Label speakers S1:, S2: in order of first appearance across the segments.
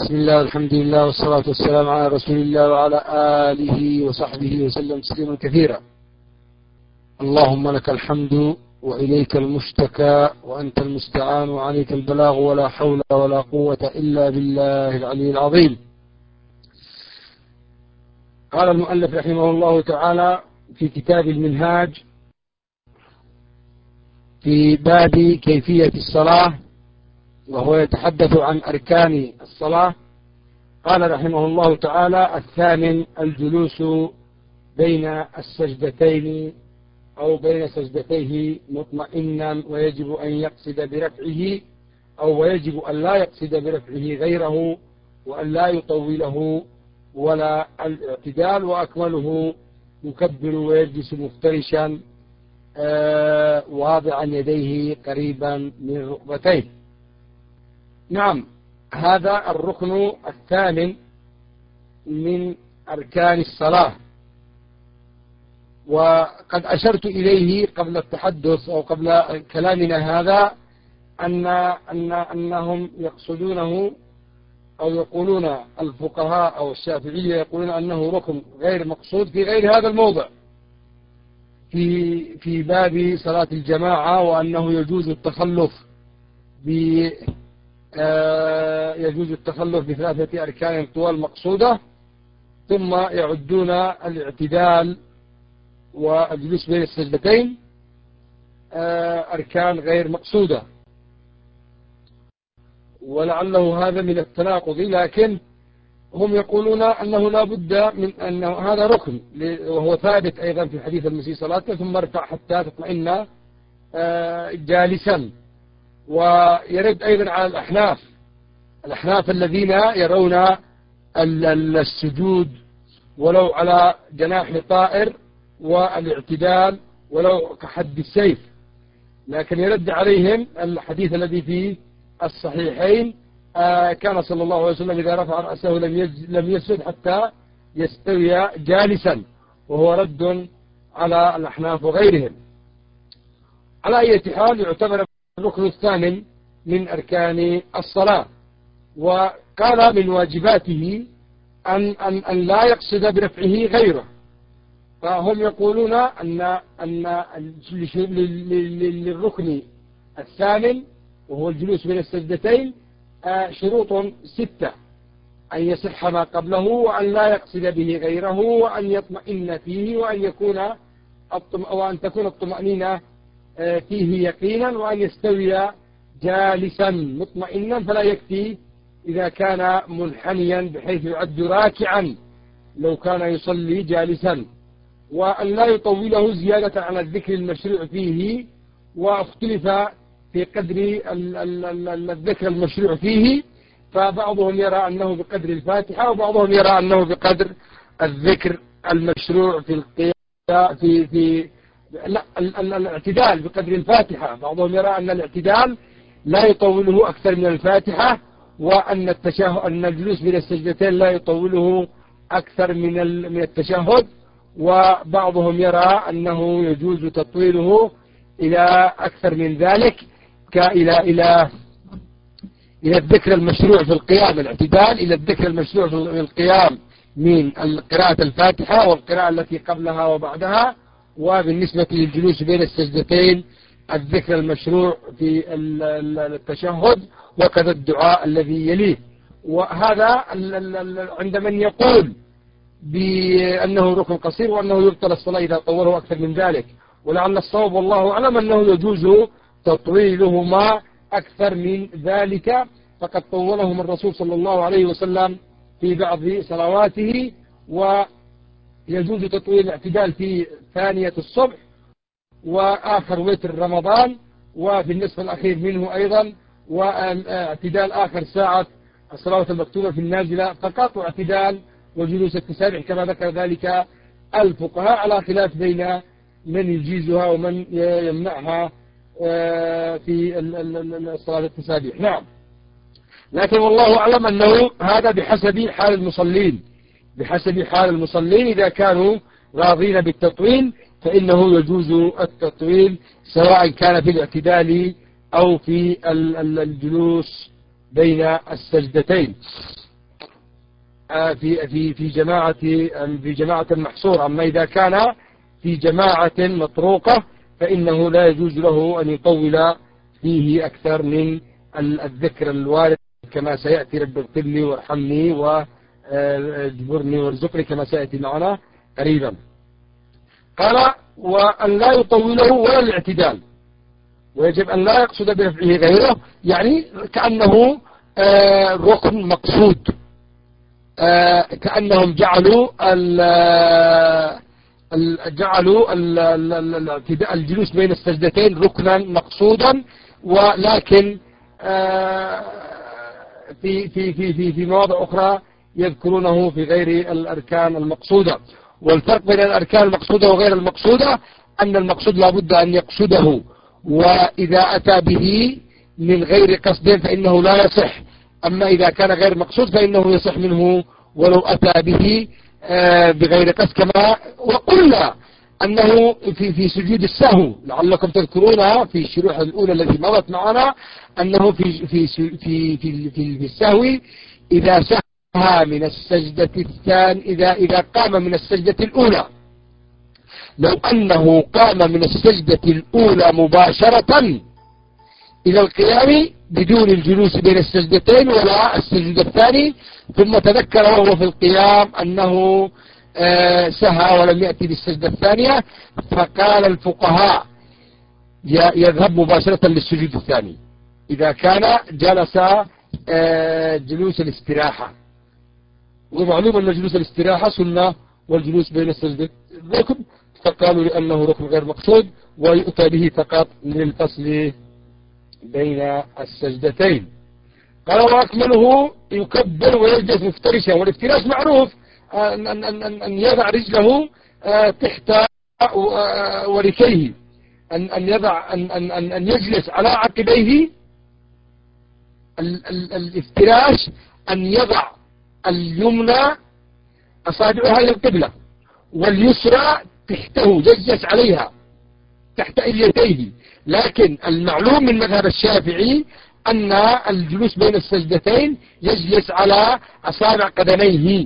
S1: بسم الله والحمد لله والصلاة والسلام على رسول الله وعلى آله وصحبه وسلم تسليما كثيرا. اللهم لك الحمد وإليك المشتكى وأنت المستعان وعليك البلاغ ولا حول ولا قوة إلا بالله العلي العظيم. قال المؤلف رحمه الله تعالى في كتاب المنهاج في باب كيفية الصلاة، وهو يتحدث عن أركان الصلاة. قال رحمه الله تعالى: الثامن الجلوس بين السجدتين أو بين سجدتيه مطمئنا، ويجب أن يقصد برفعه ويجب أن لا يقصد برفعه غيره، وأن لا يطوله ولا الاعتدال، وأكمله يكبر ويجلس مفترشا واضعا يديه قريبا من ركبتيه. نعم، هذا الركن الثامن من أركان الصلاة، وقد أشرت إليه قبل التحدث أو قبل كلامنا هذا أنهم يقصدونه أو يقولون الفقهاء أو الشافعية يقولون أنه ركن غير مقصود في غير هذا الموضع في باب صلاة الجماعة، وأنه يجوز التخلف بثلاثة أركان طوال مقصودة، ثم يعدون الاعتدال والجلوس بين السجدتين أركان غير مقصودة، ولعله هذا من التناقض، لكن هم يقولون أنه لا بد من أنه هذا ركن، وهو ثابت أيضا في حديث المسيء صلاته: ثم ارفع حتى تطمئن جالسا. ويرد أيضا على الأحناف الذين يرون السجود ولو على جناح طائر والاعتدال ولو كحد السيف، لكن يرد عليهم الحديث الذي في الصحيحين: كان صلى الله عليه وسلم إذا رفع رأسه لم يسجد حتى يستوي جالسا، وهو رد على الأحناف وغيرهم. على أي حال يعتبر الركن الثامن من أركان الصلاة، وقال من واجباته أن لا يقصد برفعه غيره. فهم يقولون أن للركن الثامن وهو الجلوس بين السجدتين شروط 6: أن يصح ما قبله، وأن لا يقصد به غيره، وأن يطمئن فيه، وأن تكون الطمأنينة فيه يقينا، وأن يستوي جالسا مطمئنا، فلا يكفي إذا كان منحنيا بحيث يعد راكعا لو كان يصلي جالسا، وأن لا يطوله زيادة على الذكر المشروع فيه. واختلف في قدر الذكر المشروع فيه، فبعضهم يرى أنه بقدر الفاتحة، وبعضهم يرى أنه بقدر الذكر المشروع في القيام الاعتدال بقدر الفاتحة. بعضهم يرى أن الاعتدال لا يطوله أكثر من الفاتحة، وأن الجلوس بين السجدتين لا يطوله أكثر من التشهد، وبعضهم يرى أنه يجوز تطويله إلى أكثر من ذلك، إلى الذكر المشروع في القيام الاعتدال، إلى الذكر المشروع في القيام من قراءة الفاتحة والقراءة التي قبلها وبعدها. وبالنسبة للجلوس بين السجدتين الذكر المشروع في التشهد، وكذا الدعاء الذي يليه. وهذا عند من يقول بأنه ركن قصير وأنه يبطل الصلاة إذا طوله أكثر من ذلك، ولعل الصواب والله أعلم أنه يجوز تطويلهما أكثر من ذلك، فقد طولهم الرسول صلى الله عليه وسلم في بعض صلواته، ويجوز تطويل الاعتدال في ثانية الصبح وآخر وتر رمضان، وفي النصف الأخير منه أيضا، واعتدال آخر ساعة الصلاة المكتوبة في النازلة فقط، واعتدال وجلوس التسابح كما ذكر ذلك الفقهاء، على خلاف بين من يجيزها ومن يمنعها في الصلاة التسابيح. نعم، لكن والله أعلم أنه هذا بحسب حال المصلين إذا كانوا راضين بالتطويل فإنه يجوز التطويل، سواء كان في الاعتدال أو في الجلوس بين السجدتين. في جماعة محصورة. أما إذا كان في جماعة مطروقة فإنه لا يجوز له أن يطول فيه أكثر من الذكر الوارد كما سيأتي: رب اغفر لي وارحمني واجبرني وارزقني، كما سيأتي معنا قريبا. قال: وأن لا يطوله ولا الاعتدال، ويجب أن لا يقصد برفعه غيره، يعني كأنه ركن مقصود، كأنهم جعلوا الجلوس بين السجدتين ركنا مقصودا، ولكن في مواضع أخرى يذكرونه في غير الأركان المقصودة. والفرق بين الأركان المقصودة وغير المقصودة أن المقصود لابد أن يقصده، وإذا أتى به من غير قصد فإنه لا يصح. أما إذا كان غير مقصود فإنه يصح منه ولو أتى به بغير قصد، كما وقلنا أنه في سجود السهو، لعلكم تذكرونها في الشروح الأولى التي مضت معنا، أنه في السهو إذا سهى من السجدة الثانية، إذا قام من السجدة الأولى، لو أنه قام من السجدة الأولى مباشرة إلى القيام بدون الجلوس بين السجدتين ولا السجد الثاني، ثم تذكر وهو في القيام أنه سهى ولم يأتي بالسجدة الثانية، فقال الفقهاء يذهب مباشرة للسجود الثاني إذا كان جلس جلوس الاستراحة. ومعلوم أن جلوس الاستراحة سنة، والجلوس بين السجدتين ركن، فقالوا لأنه ركن غير مقصود ويؤتى به فقط للفصل بين السجدتين. قال: وأكمله يكبر ويجلس مفترشا. والافتراش معروف أن يضع رجله تحت وركيه، أن يجلس على عقبيه. الافتراش أن يضع اليمنى أصابعها إلى القبلة واليسرى تحته، يجلس عليها تحت إليتيه. لكن المعلوم من مذهب الشافعي أن الجلوس بين السجدتين يجلس على أصابع قدميه،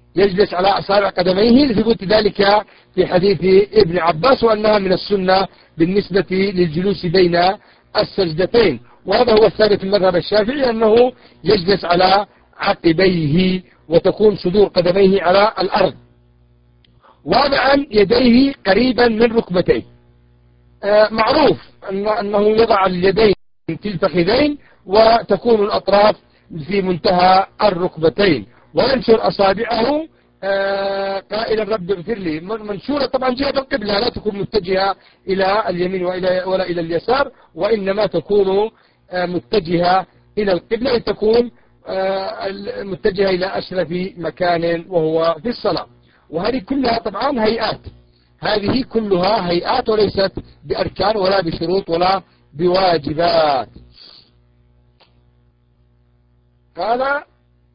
S1: لثبوت ذلك في حديث ابن عباس، وأنها من السنة بالنسبة للجلوس بين السجدتين. وهذا هو الثابت من مذهب الشافعي، أنه يجلس على عقبيه وتكون صدور قدميه على الأرض، واضعا يديه قريبا من ركبتيه. معروف أنه يضع اليدين في الفخذين وتكون الأطراف في منتهى الركبتين، وينشر أصابعه قائلا: رب اغفر لي، منشورة طبعا جهة القبلة، لا تكون متجهة إلى اليمين ولا إلى اليسار، وإنما تكون متجهة إلى القبلة، تكون متجهة إلى أشرف مكان وهو في الصلاة. وهذه كلها طبعا هيئات وليست بأركان ولا بشروط ولا بواجبات. قال: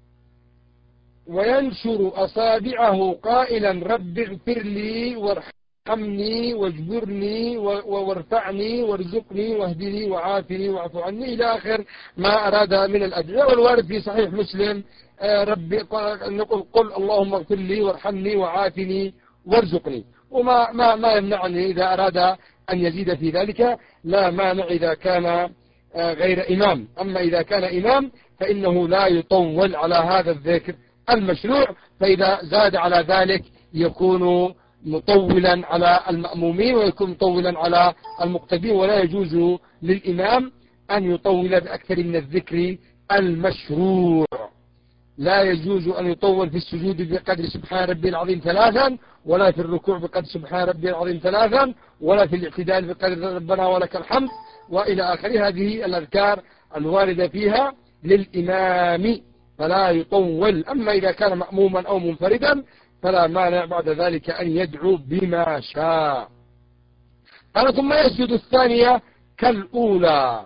S1: وينشر أصابعه قائلا: رب اغفر لي وارحمني واجبرني وارفعني وارزقني واهدني وعافني واعف عني، إلى آخر ما أراد من الأدعية. والوارد في صحيح مسلم: ربي نقول: قل اللهم اغفر لي وارحمني وعافني وارزقني. وما ما يمنعني إذا أراد أن يزيد في ذلك، لا مانع إذا كان غير إمام. أما إذا كان إمام فإنه لا يطول على هذا الذكر المشروع، فإذا زاد على ذلك يكون مطولا على المأمومين ويكون مطولا على المقتدين، ولا يجوز للإمام أن يطول بأكثر من الذكر المشروع. لا يجوز أن يطول في السجود بقدر سبحان ربي العظيم 3، ولا في الركوع بقدر سبحان ربي العظيم 3، ولا في الاعتدال بقدر ربنا ولك الحمد، وإلى آخره. هذه الأذكار الواردة فيها للإمام فلا يطول. أما إذا كان مأموما أو منفردا فلا مانع بعد ذلك أن يدعو بما شاء. قال: ثم يسجد الثانية كالأولى.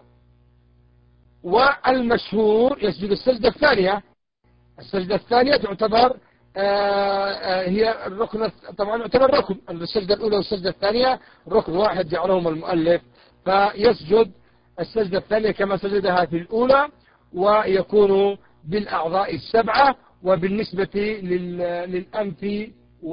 S1: والمشهور يسجد السجدة الثانية. السجدة الثانية تعتبر هي الركن، طبعا يعتبر ركن. السجدة الأولى والسجدة الثانية ركن واحد جعلهم المؤلف، فيسجد السجدة الثانية كما سجدها في الأولى، ويكون بالأعضاء السبعة، وبالنسبة للأنف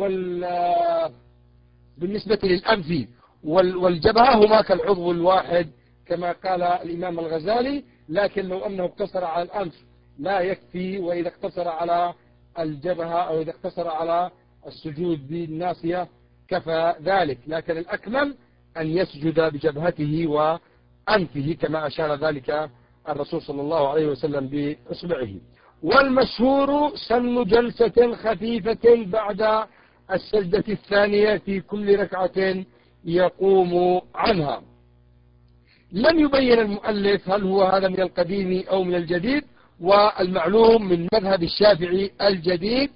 S1: بالنسبة للأنف والجبهة هما كالعضو الواحد كما قال الإمام الغزالي، لكن لو أنه اقتصر على الأنف لا يكفي، وإذا اقتصر على الجبهة أو إذا اقتصر على السجود بالناصية كفى ذلك، لكن الأكمل أن يسجد بجبهته وأنفه كما أشار ذلك الرسول صلى الله عليه وسلم بإصبعه. والمشهور سن جلسة خفيفة بعد السجدة الثانية في كل ركعة يقوم عنها. لم يبين المؤلف هل هو هذا من القديم أو من الجديد، والمعلوم من مذهب الشافعي الجديد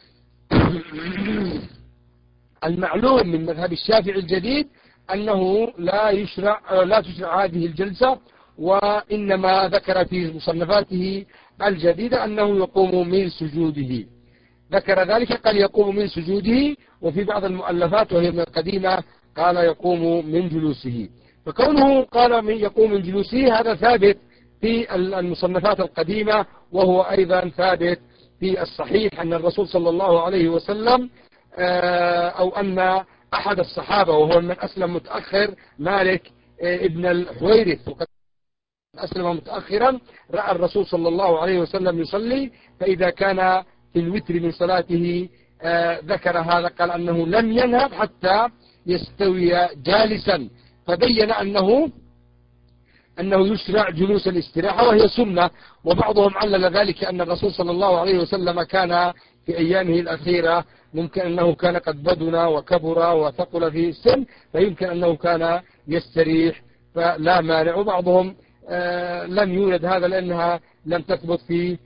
S1: المعلوم من مذهب الشافعي الجديد أنه لا تشرع هذه الجلسة، وإنما ذكر في مصنفاته الجديدة أنه يقوم من سجوده، ذكر ذلك قال يقوم من سجوده، وفي بعض المؤلفات وهي من القديمة قال يقوم من جلوسه. فكونه قال يقوم من جلوسه هذا ثابت في المصنفات القديمة، وهو أيضا ثابت في الصحيح أن الرسول صلى الله عليه وسلم أو أن أحد الصحابة وهو من أسلم متأخر مالك ابن الحويرث، وقد أسلم متأخرا، رأى الرسول صلى الله عليه وسلم يصلي، فإذا كان في الوتر من صلاته ذكر هذا، قال أنه لم ينهض حتى يستوي جالسا، فبين أنه يشرع جلوس الاستراحة وهي سنة. وبعضهم علل ذلك أن الرسول صلى الله عليه وسلم كان في أيامه الأخيرة ممكن أنه كان قد بدن وكبر وثقل في السن، فيمكن أنه كان يستريح فلا مانع. وبعضهم لم يولد هذا لأنها لم تثبت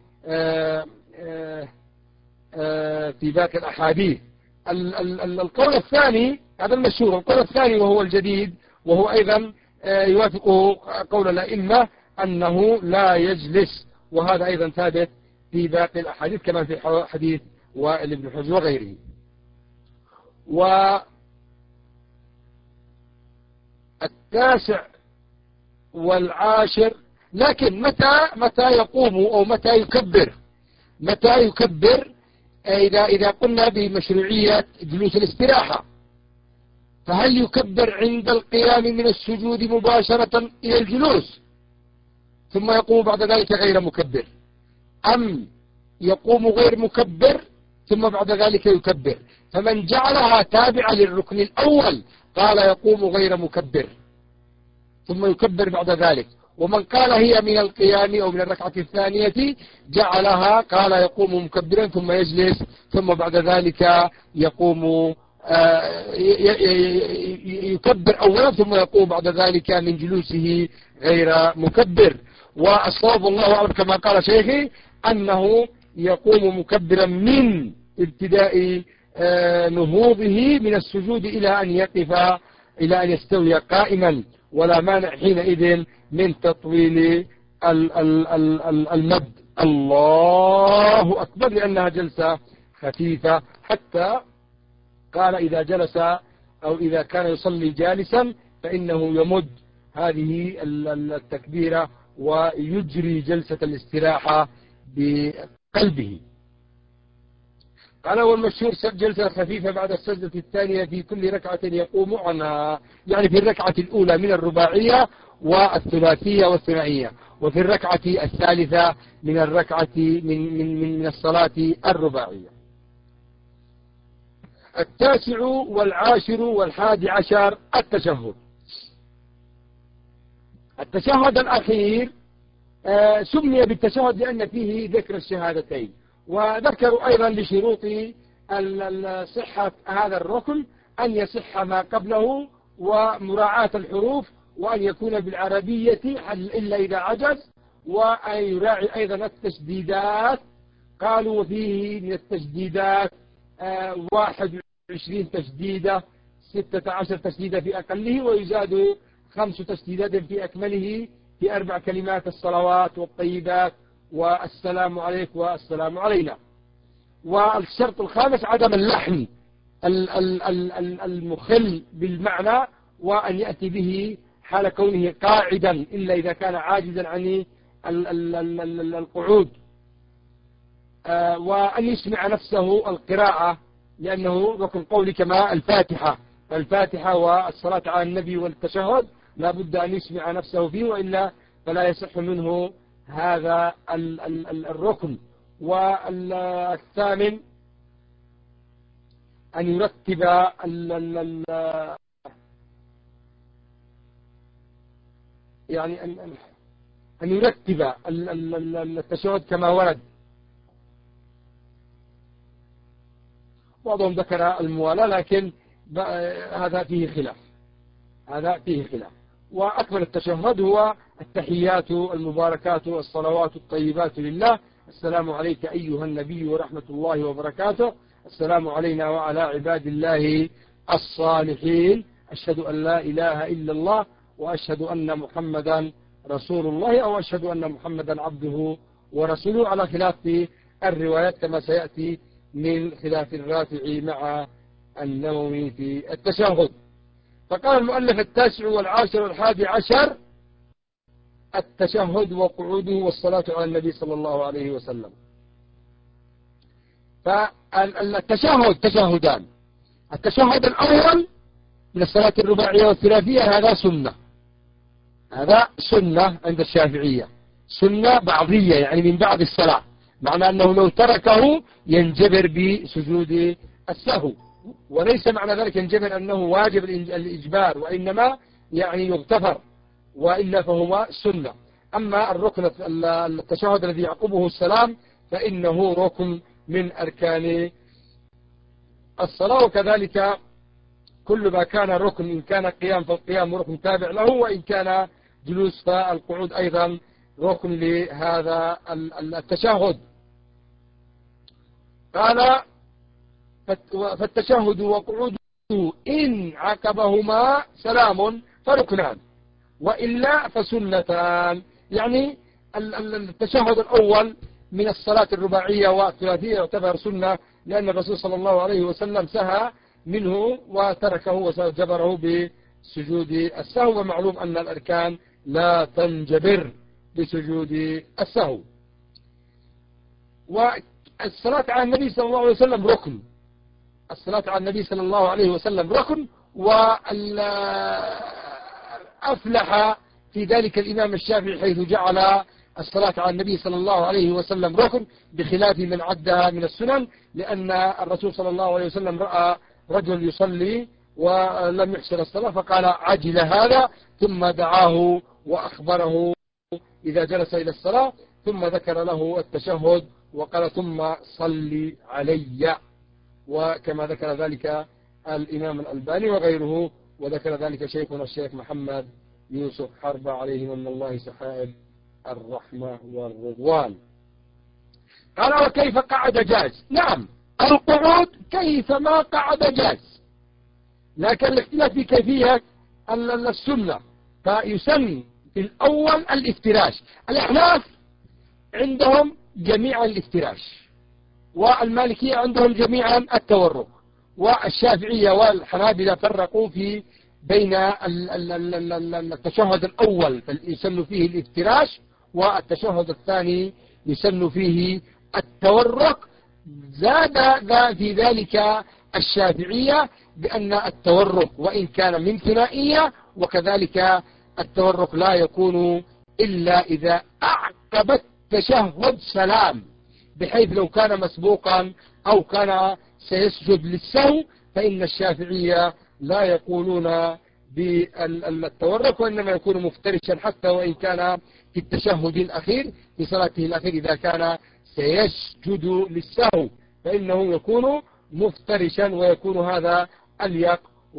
S1: في باقي الأحاديث. القول الثاني هذا المشهور، القول الثاني وهو الجديد، وهو أيضا يوافقه قول الأئمة أنه لا يجلس، وهذا أيضا ثابت في باقي الأحاديث كما في حديث وائل بن حجر وغيره. والتاسع والعاشر، لكن متى يقوم أو متى يكبر إذا قلنا بمشروعية جلوس الاستراحة، فهل يكبر عند القيام من السجود مباشرة إلى الجلوس ثم يقوم بعد ذلك غير مكبر، أم يقوم غير مكبر ثم بعد ذلك يكبر؟ فمن جعلها تابعة للركن الأول قال يقوم غير مكبر ثم يكبر بعد ذلك، ومن قال هي من القيام أو من الركعة الثانية جعلها قال يقوم مكبرا ثم يجلس ثم بعد ذلك يقوم يكبر أولا ثم يقوم بعد ذلك من جلوسه غير مكبر. والصواب الله أعلم كما قال شيخي أنه يقوم مكبرا من ابتداء نهوضه من السجود إلى أن يقف إلى أن يستوي قائما، ولا مانع حينئذ من تطويل المد الله أكبر، لأنها جلسة خفيفة. حتى قال إذا جلس أو إذا كان يصلي جالسا فإنه يمد هذه التكبيرة ويجري جلسة الاستراحة بقلبه. قال والمشهور جلسة خفيفة بعد السجدة الثانية في كل ركعة يقوم عنها، يعني في الركعة الأولى من الرباعية والثلاثية والثنائية، وفي الركعة الثالثة من الركعة من الصلاة الرباعية. التاسع والعاشر والحادي عشر التشهد. التشهد الأخير سمي بالتشهد لأن فيه ذكر الشهادتين، وذكروا أيضا لشروط صحة هذا الركن أن يصح ما قبله ومراعاة الحروف، وأن يكون بالعربية إلا إذا عجز، وأن يراعي أيضا التشديدات. قالوا وفيه من التشديدات 21 تشديدة، 16 تشديدة في أقله، ويزاد 5 تشديدات في أكمله في 4 كلمات: الصلوات والطيبات والسلام عليك والسلام علينا. والشرط الخامس عدم اللحن المخل بالمعنى، وأن يأتي به حال كونه قاعدا إلا إذا كان عاجزا عن القعود. وأن يسمع نفسه القراءة، لأنه ركن قولي كما الفاتحة والصلاة على النبي والتشهد لا بد أن يسمع نفسه فيه، وإلا فلا يصح منه هذا الركن. والثامن أن يرتب يعني أن يرتب التشهد كما ورد. بعضهم ذكر الموالاة، لكن هذا فيه خلاف. وأكمل التشهد هو التحيات المباركات والصلوات الطيبات لله. السلام عليك أيها النبي ورحمة الله وبركاته، السلام علينا وعلى عباد الله الصالحين، أشهد أن لا إله إلا الله وأشهد أن محمدا رسول الله، أو أشهد أن محمدا عبده ورسوله، على خلاف الروايات كما سيأتي من خلاف الرافع مع النووي في التشهد. فقال المؤلف: التاسع والعاشر والحادي عشر التشهد وقعوده والصلاة على النبي صلى الله عليه وسلم. فالتشهد تشهدان: التشهد الأول من الصلاة الرباعية والثلاثية هذا سنة عند الشافعية، سنة بعضية، يعني من بعد الصلاة، معنى أنه لو تركه ينجبر بسجود السهو، وليس معنى ذلك ينجبر أنه واجب الإجبار، وإنما يعني يغتفر، وإلا فهو سنة. أما الركن التشهد الذي يعقبه السلام فإنه ركن من أركان الصلاة، وكذلك كل ما كان ركن، إن كان قيام فالقيام ركن تابع له، وإن كان جلوس فالقعود أيضا ركن لهذا التشهد. قال: فالتشهد وقعوده إن عقبهما سلام فركنان، وإلا فسنتان. يعني التشهد الأول من الصلاة الرباعية والثلاثية يعتبر سنة، لأن الرسول صلى الله عليه وسلم سهى منه وتركه وجبره بسجود السهو، ومعلوم أن الأركان لا تنجبر بسجود السهو. والصلاة على النبي صلى الله عليه وسلم ركن، الصلاة على النبي صلى الله عليه وسلم ركن، وأفلح في ذلك الإمام الشافعي حيث جعل الصلاة على النبي صلى الله عليه وسلم ركن، بخلاف من عدها من السنن، لأن الرسول صلى الله عليه وسلم رأى رجل يصلي ولم يحسن الصلاة فقال: عجل هذا، ثم دعاه وأخبره إذا جلس إلى الصلاة، ثم ذكر له التشهد وقال: ثم صلي علي. وكما ذكر ذلك الإمام الألباني وغيره، وذكر ذلك شيخنا الشيخ محمد يوسف حرب عليه من الله سحائب الرحمة والرضوان. قال: وكيف قعد جاز؟ نعم، القعود كيفما قعد جاز، لكن الاختلاف في كيفية السنة. فيسن في الأول الافتراش. الأحناف عندهم جميعا الافتراش، والمالكية عندهم جميعا التورق، والشافعية والحنابلة فرقوا في بين التشهد الأول يسن فيه الافتراش، والتشهد الثاني يسن فيه التورق. زاد في ذلك الشافعية بأن التورق وإن كان من ثنائية، وكذلك التورق لا يكون إلا إذا أعقب التشهد سلام، بحيث لو كان مسبوقا أو كان سيسجد للسهو فإن الشافعية لا يقولون بالتورق، وإنما يكون مفترشا حتى وإن كان في التشهد الأخير في صلاته الأخير، إذا كان سيسجد للسهو فإنه يكون مفترشا، ويكون هذا أليق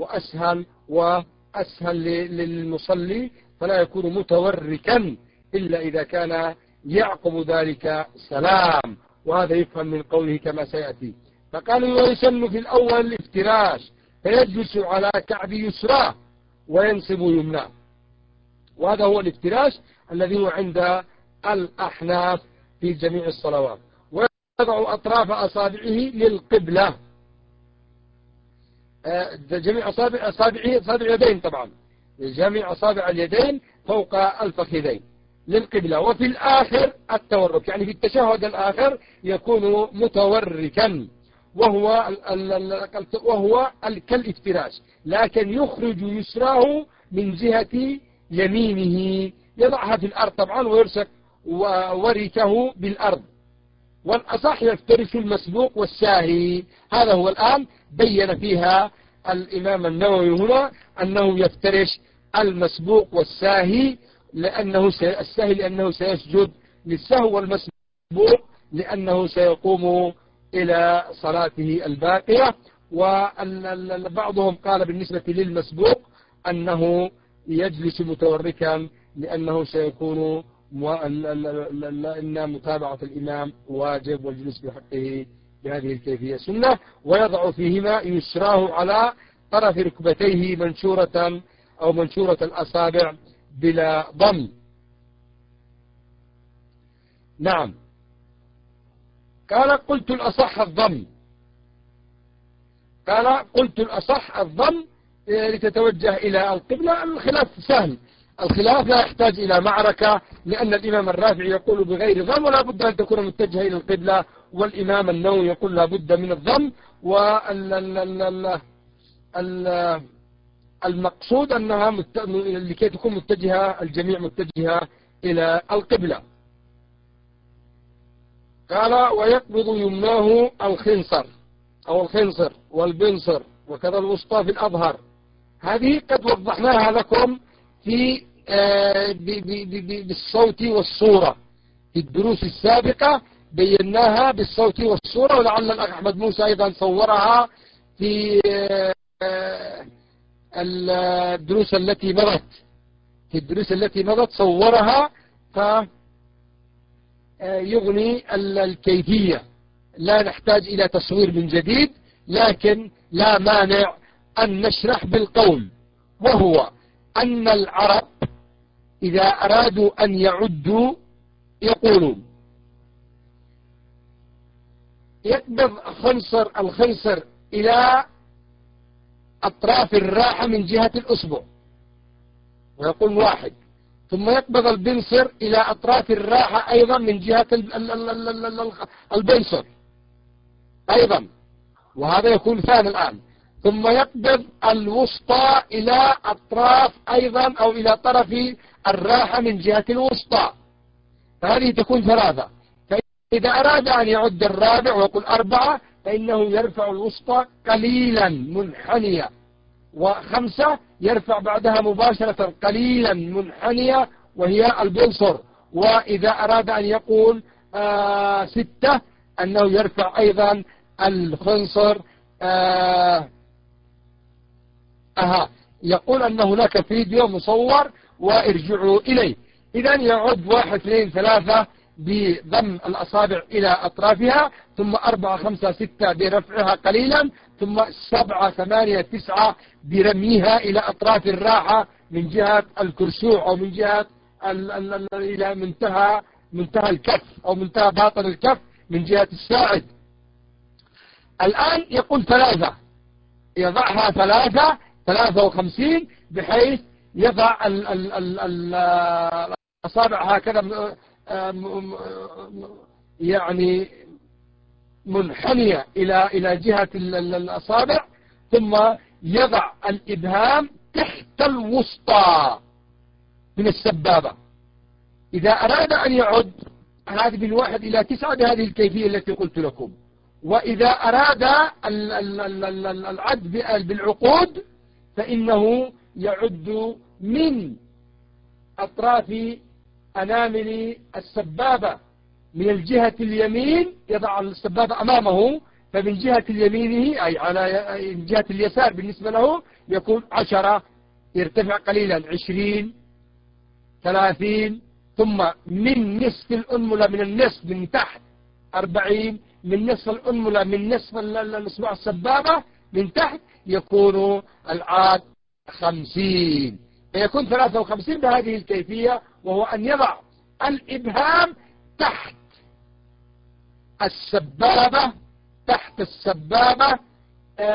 S1: وأسهل للمصلي، فلا يكون متوركا إلا إذا كان يعقب ذلك سلام، وهذا يفهم من قوله كما سيأتي. فقالوا: ويسن في الأول الافتراش، فيجلس على كعب يسراه وينصب يمناه، وهذا هو الافتراش الذي هو عند الأحناف في جميع الصلوات. ويضع أطراف أصابعه للقبلة، جميع أصابع يدين، طبعا جميع أصابع اليدين فوق الفخذين، للقبلة. وفي الآخر التورك، يعني في التشهد الآخر يكون متوركا، وهو كالافتراش، لكن يخرج يسراه من جهة يمينه، يضعها في الأرض طبعا ويرسك وركه بالأرض. والأصح يفترش المسبوق والساهي. هذا هو الآن بين فيها الإمام النووي هنا أنه يفترش المسبوق والساهي، الساهي لأنه سيسجد للسهو، والمسبوق لأنه سيقوم إلى صلاته الباقية. وبعضهم قال بالنسبة للمسبوق أنه يجلس متوركا لأنه سيكون إن متابعة الإمام واجب، والجلوس بحقه بهذه الكيفية سنة. ويضع فيهما يسراه على طرف ركبتيه منشورة أو منشورة الأصابع بلا ضم. نعم. قال قلت الأصح الضم. لتتوجه إلى القبلة. الخلاف سهل، الخلاف لا يحتاج إلى معركة، لأن الإمام الرافعي يقول بغير ضم ولا بد أن تكون متجهة إلى القبلة، والإمام النووي يقول لا بد من الضم. والمقصود أنها لكي تكون متجهة، الجميع متجهة إلى القبلة. قال ويقبض يمناه الخنصر أو الخنصر والبنصر، وكذا الوسطى في الأظهر. هذه قد وضحناها لكم في بالصوت والصورة في الدروس السابقة، بيناها بالصوت والصورة، ولعل الأخ أحمد موسى أيضا صورها في الدروس التي مضت صورها، فيغني الكيفية، لا نحتاج إلى تصوير من جديد، لكن لا مانع أن نشرح بالقول. وهو أن العرب إذا أرادوا أن يعدوا يقولون يقبض الخنصر إلى أطراف الراحة من جهة الأصبع ويقول 1، ثم يقبض البنصر إلى أطراف الراحة أيضا من جهة البنصر أيضا، وهذا يكون ثاني الآن، ثم يقبض الوسطى إلى أطراف أيضا أو إلى طرف الراحة من جهة الوسطى، فهذه تكون 3. فإذا أراد أن يعد الرابع ويقول 4 فإنه يرفع الوسطى قليلا منحنية، و5 يرفع بعدها مباشرة قليلا منحنية وهي البنصر. وإذا أراد أن يقول 6 أنه يرفع أيضا الخنصر. يقول أن هناك فيديو مصور وارجعوا إليه. إذن يعد 1 2 3 بضم الأصابع إلى أطرافها، ثم 4 5 6 برفعها قليلا، ثم 7 8 9 برميها إلى أطراف الراحة من جهة الكرشوع أو من جهة إلى منتهى الكف أو منتهى باطن الكف من جهة الساعد. الآن يقول 3، يضعها 53 بحيث يضع الأصابع هكذا يعني منحنية إلى جهة الأصابع، ثم يضع الإبهام تحت الوسطى من السبابة. إذا أراد أن يعد هذه من 1 إلى 9 بهذه الكيفية التي قلت لكم. وإذا أراد العد بالعقود فإنه يعد من أطراف أنامل السبابة من الجهة اليمين، يضع السبابة أمامه، فمن جهة اليمين أي على جهة اليسار بالنسبة له يكون 10، يرتفع قليلا 20 30، ثم من نصف الأنملة من النصف من تحت 40، من نصف الأنملة من نصف الأصبع السبابة من تحت يكون العاد 50، فيكون 53 بهذه الكيفية، وهو أن يضع الإبهام تحت السبابة،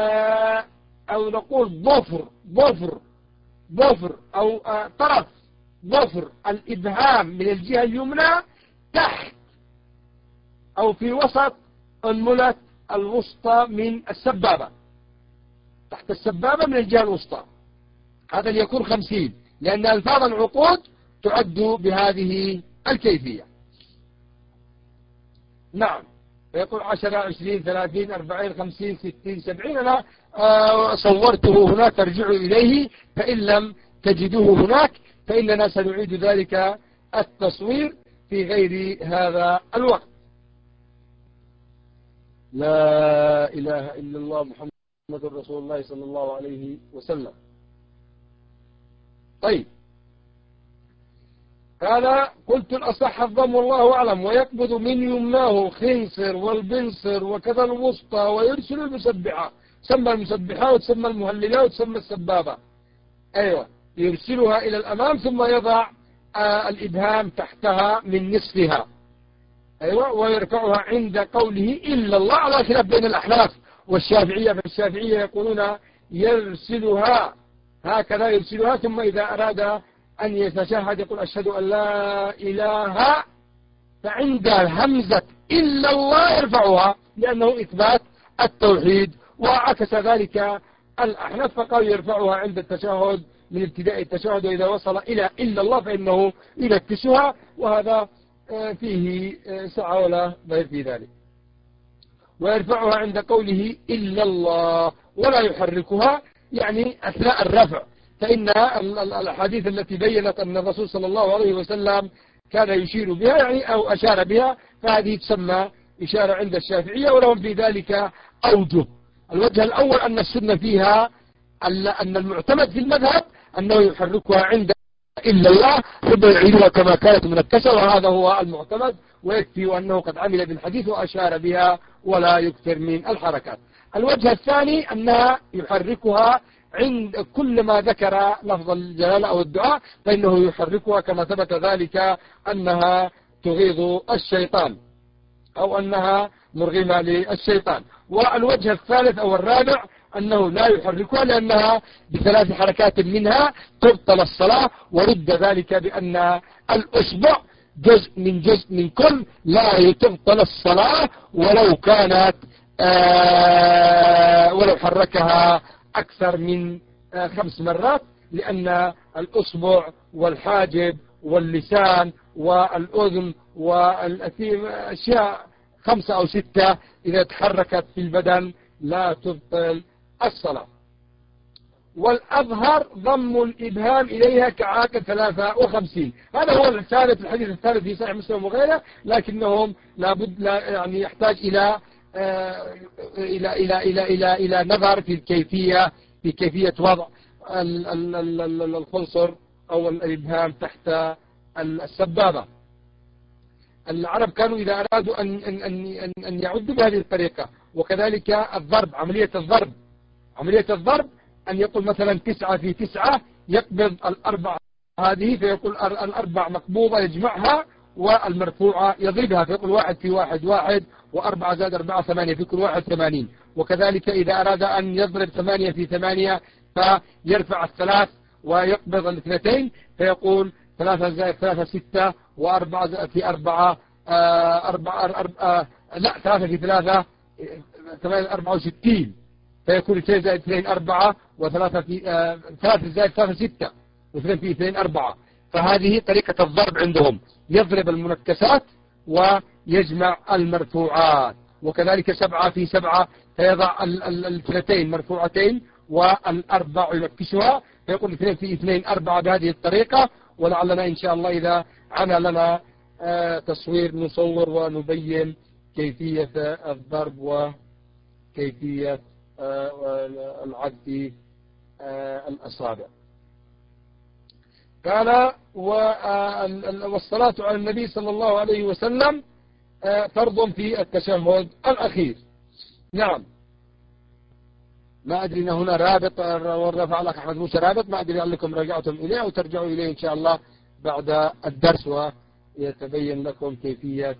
S1: أو نقول ضفر أو طرف ظفر الإبهام من الجهة اليمنى تحت أو في وسط أنملة الوسطى من السبابة، تحت السبابة من الجهة الوسطى. هذا ليكون 50، لأن ألفاظ العقود تعد بهذه الكيفية. نعم، فيقول 10 20 30 40 50 60 70. أنا صورته هنا، ترجعوا إليه، فإن لم تجدوه هناك فإننا سنعيد ذلك التصوير في غير هذا الوقت. لا إله إلا الله محمد رسول الله صلى الله عليه وسلم. طيب، قال قلت الأصح الضم والله أعلم، ويقبض من يمناه خنصر والبنصر وكذا الوسطى، ويرسل المسبحة. سمى المسبحة وتسمى المهللة وتسمى السبابة. أيوة، يرسلها إلى الأمام ثم يضع الإبهام تحتها من نصفها. أيوة، ويرفعها عند قوله إلا الله، على خلاف بين الأحناف والشافعية. فالشافعية يقولون يرسلها هكذا، يرسلها ثم إذا أراد أن يتشهد يقول أشهد أن لا إله، فعند همزة إلا الله يرفعها لأنه إثبات التوحيد. وعكس ذلك الأحناف فقالوا يرفعها عند التشهد من ابتداء التشهد، وإذا وصل إلى إلا الله فإنه ينكسها، وهذا فيه سعة ولا ضير في ذلك. ويرفعها عند قوله إلا الله ولا يحركها، يعني أثناء الرفع. فإن الحديث التي بيّنت أن الرسول صلى الله عليه وسلم كان يشير بها يعني أو أشار بها، فهذه تسمى إشارة عند الشافعية، ولهم في ذلك أوجه. الوجه الأول أن السنة فيها أن المعتمد في المذهب أنه يحركها عند إلا الله ثم يعيدها كما كانت منكسة، وهذا هو المعتمد، ويكفي أنه قد عمل بالحديث وأشار بها ولا يكثر من الحركات. الوجه الثاني أنها يحركها عند كل ما ذكر لفظ الجلالة أو الدعاء، فإنه يحركها كما ثبت ذلك أنها تغيظ الشيطان أو أنها مرغمة للشيطان. والوجه الثالث أو الرابع أنه لا يحركها لأنها بثلاث حركات منها تبطل الصلاة، ورد ذلك بأن الأصبع جزء من كل لا تبطل الصلاة ولو كانت ولو حركها أكثر من 5 مرات، لأن الأصبع والحاجب واللسان والأذن والأثيم أشياء 5 أو 6 إذا تحركت في البدن لا تبطل الصلاة. والأظهر ضم الإبهام إليها كعاقل 53. هذا هو الثالث، الحديث الثالث في صحيح مسلم وغيره، لكنهم لابد يعني يحتاج إلى نظر في كيفية وضع الخنصر أو الإبهام تحت السبابة. العرب كانوا إذا أرادوا أن يعدوا بهذه الطريقة. وكذلك الضرب، عملية الضرب أن يقول مثلا 9 في 9 يقبض الأربع هذه، فيقول الأربع مقبوضة يجمعها، والمرفوعة يضربها، فيقول 1 في 1 1، و4 زائد 4 8، في كل واحد 80. وكذلك إذا أراد أن يضرب 8 في 8 فيرفع الثلاث ويقبض الاثنتين، فيقول 3 زائد 3 6، و4 في 4 لا 3 في 3 64، فيكون 2 زائد 2 4، و3 في 3 زائد 3 6، و2 في 2 4. فهذه طريقة الضرب عندهم، يضرب المنكسات ويجمع المرفوعات. وكذلك 7 في 7 فيضع الاثنتين مرفوعتين والأربع ينكسها، فيقول 2 في 2 4 بهذه الطريقة. ولعلنا إن شاء الله إذا عنا لنا تصوير نصور ونبين كيفية الضرب وكيفية العد الأصابع. قال والصلاة على النبي صلى الله عليه وسلم فرض في التشهد الأخير. نعم، ما أدري أن هنا رابط ورفع لك أحمد موسى رابط، ما أدري لعلكم رجعتم إليه أو ترجعوا إليه إن شاء الله بعد الدرس، ويتبين لكم كيفية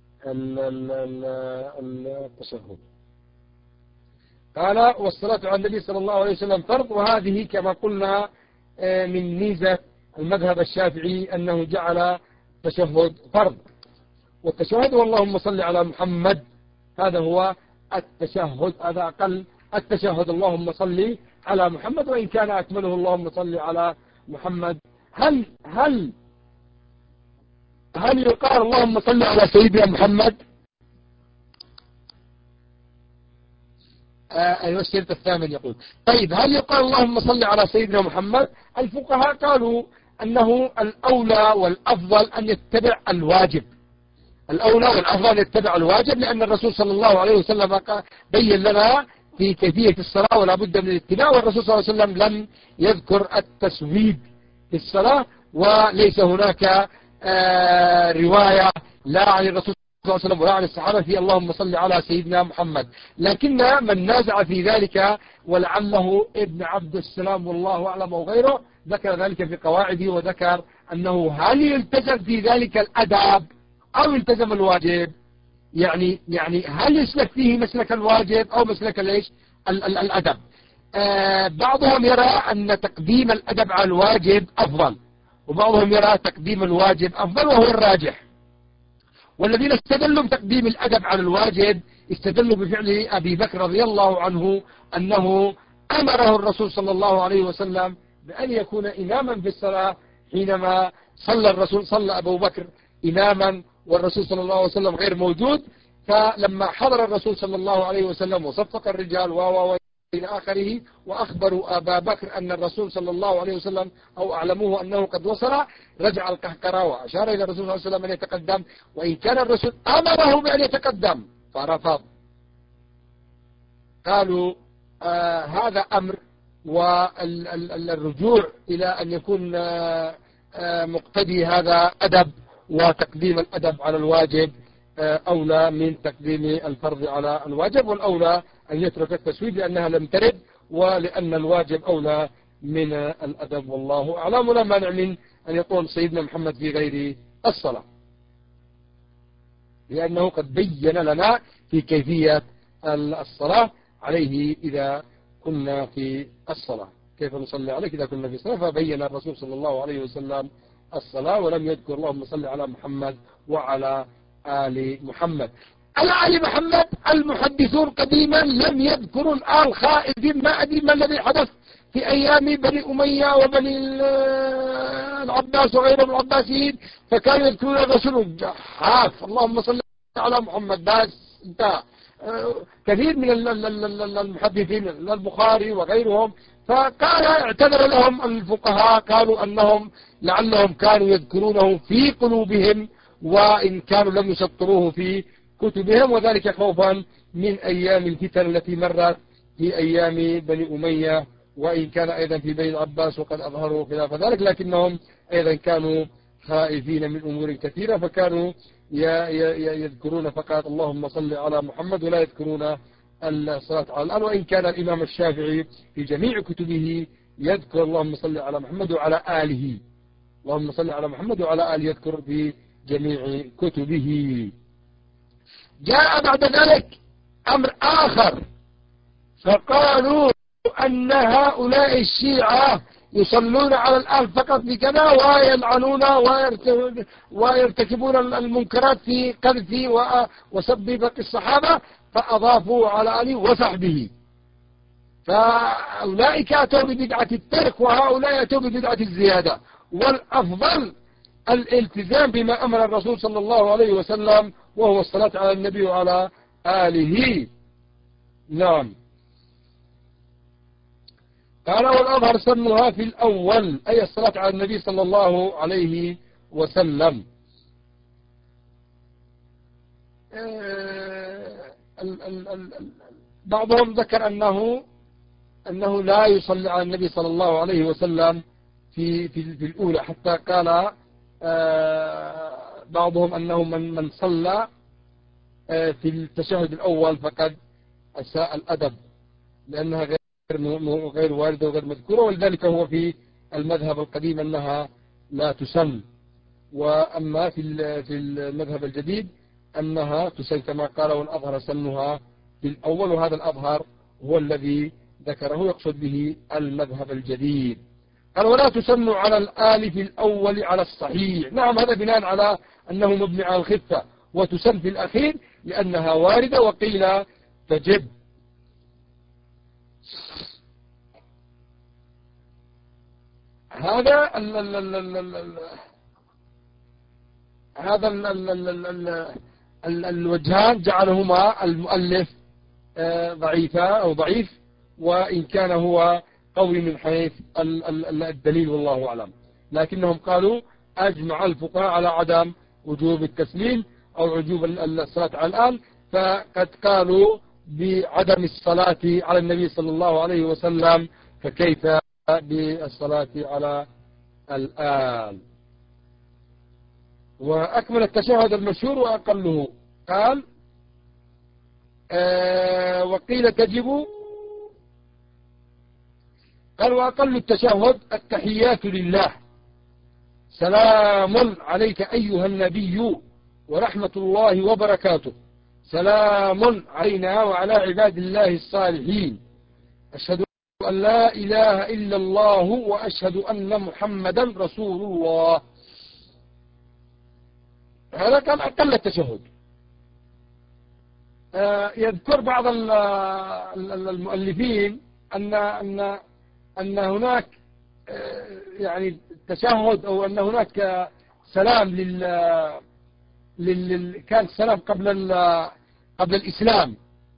S1: التشهد. قال والصلاة على النبي صلى الله عليه وسلم فرض، وهذه كما قلنا من ميزة المذهب الشافعي أنه جعل تشهد فرض، والتشهد واللهم صل على محمد هذا هو التشهد، هذا أقل التشهد اللهم صل على محمد، وإن كان أكمله اللهم صل على محمد. هل يقال اللهم صل على سيدنا محمد؟ أيوة الشرط الثامن يقول طيب هل يقال اللهم صل على سيدنا محمد؟ الفقهاء قالوا أنه الأولى والأفضل أن يتبع الواجب، الأولى والأفضل أن يتبع الواجب، لأن الرسول صلى الله عليه وسلم بين لنا في كيفية الصلاة ولا بد من الاتباع، والرسول صلى الله عليه وسلم لم يذكر التسويد في الصلاة، وليس هناك رواية لا عن الرسول صلى الله عليه وسلم ولا عن الصحابة في اللهم صل على سيدنا محمد. لكن من نازع في ذلك ولعله ابن عبد السلام والله أعلم وغيره ذكر ذلك في قواعده، وذكر أنه هل يلتزم في ذلك الأدب أو يلتزم الواجب، يعني هل يسلك فيه مسلك الواجب أو مسلك الأدب. بعضهم يرى أن تقديم الأدب على الواجب أفضل، وبعضهم يرى تقديم الواجب أفضل وهو الراجح. والذين استدلوا بتقديم الأدب على الواجب استدلوا بفعل أبي بكر رضي الله عنه، أنه أمره الرسول صلى الله عليه وسلم بأن يكون إماما في الصلاة، حينما صلى أبو بكر إماما والرسول صلى الله عليه وسلم غير موجود، فلما حضر الرسول صلى الله عليه وسلم وصفق الرجال إلى آخره وأخبروا أبا بكر أن الرسول صلى الله عليه وسلم أو أعلموه أنه قد وصل، رجع القهقرى وأشار إلى الرسول صلى الله عليه وسلم أن يتقدم، وإن كان الرسول أمره بأن يتقدم فرفض. قالوا هذا أمر، والرجوع إلى أن يكون مقتدي هذا أدب، وتقديم الأدب على الواجب أولى من تقديم الفرض على الواجب، والأولى أن يترك التسويد لأنها لم ترد، ولأن الواجب أولى من الأدب والله أعلم. ولا مانع من أن يقول سيدنا محمد في غير الصلاة، لأنه قد بين لنا في كيفية الصلاة عليه إذا كنا في الصلاة، كيف نصلي عليك إذا كنا في الصلاة، فبين الرسول صلى الله عليه وسلم الصلاة ولم يذكر اللهم صل على محمد وعلى آل محمد. على آل محمد المحدثون قديما لم يذكروا الآل خائفين، ما أدري ما الذي حدث في أيام بني أمية وبني العباس وغيرهم العباسيين، فكانوا يذكرون الرسول حاف اللهم صل على محمد بس انتهى. كثير من المحدثين البخاري وغيرهم فقال اعتذر لهم الفقهاء، قالوا أنهم لعلهم كانوا يذكرونه في قلوبهم وإن كانوا لم يسطروه في كتبهم، وذلك خوفا من أيام الفتن التي مرت في أيام بني أمية، وإن كان أيضا في بني العباس وقد أظهروا خلاف ذلك، لكنهم أيضا كانوا خائفين من أمور كثيرة، فكانوا يذكرون فقط اللهم صل على محمد ولا يذكرون الصلاة على الآل. وإن كان الإمام الشافعي في جميع كتبه يذكر اللهم صل على محمد وعلى آله، اللهم صل على محمد وعلى آله يذكر في جميع كتبه. جاء بعد ذلك أمر آخر، فقالوا أن هؤلاء الشيعة يصلون على الآل فقط بكذا ويلعنون ويرتكبون المنكرات في قذف وسب باقي الصحابة، فأضافوا على آله وصحبه، فأولئك أتوا ببدعة الترك وهؤلاء أتوا ببدعة الزيادة، والأفضل الالتزام بما أمر الرسول صلى الله عليه وسلم وهو الصلاة على النبي وعلى آله. نعم. قال والأظهر سنها في الأول أي الصلاة على النبي صلى الله عليه وسلم. بعضهم ذكر أنه لا يصلي على النبي صلى الله عليه وسلم في الأولى، حتى قال بعضهم أنه من صلى في التشهد الأول فقد أساء الأدب، لأنها غير واردة وغير مذكورة، ولذلك هو في المذهب القديم أنها لا تسن، وأما في المذهب الجديد أنها تسن كما قال والأظهر سنها في الأول، وهذا الأظهر هو الذي ذكره يقصد به المذهب الجديد. قال ولا تسن على الآل في الأول على الصحيح. نعم هذا بناء على أنه مبني على الخفة، وتسن في الأخير لأنها واردة، وقيل تجب. هذا الوجهان جعلهما المؤلف ضعيفة أو ضعيف، وإن كان هو قوي من حيث الدليل والله أعلم، لكنهم قالوا أجمع الفقهاء على عدم وجوب التسليم أو وجوب الصلاة على الآل، فقد قالوا بعدم الصلاة على النبي صلى الله عليه وسلم، فكيف بالصلاة على الآل. وأكمل التشهد المشهور وأقله قال وقيل تجب. قال وأقل التشهد التحيات لله، سلام عليك أيها النبي ورحمة الله وبركاته، سلام علينا وعلى عباد الله الصالحين، أشهد أن لا إله إلا الله وأشهد أن محمدا رسول الله. هذا كان أقل التشهد. يذكر بعض المؤلفين أن هناك يعني تشهد، أو أن هناك سلام كان السلام قبل الإسلام.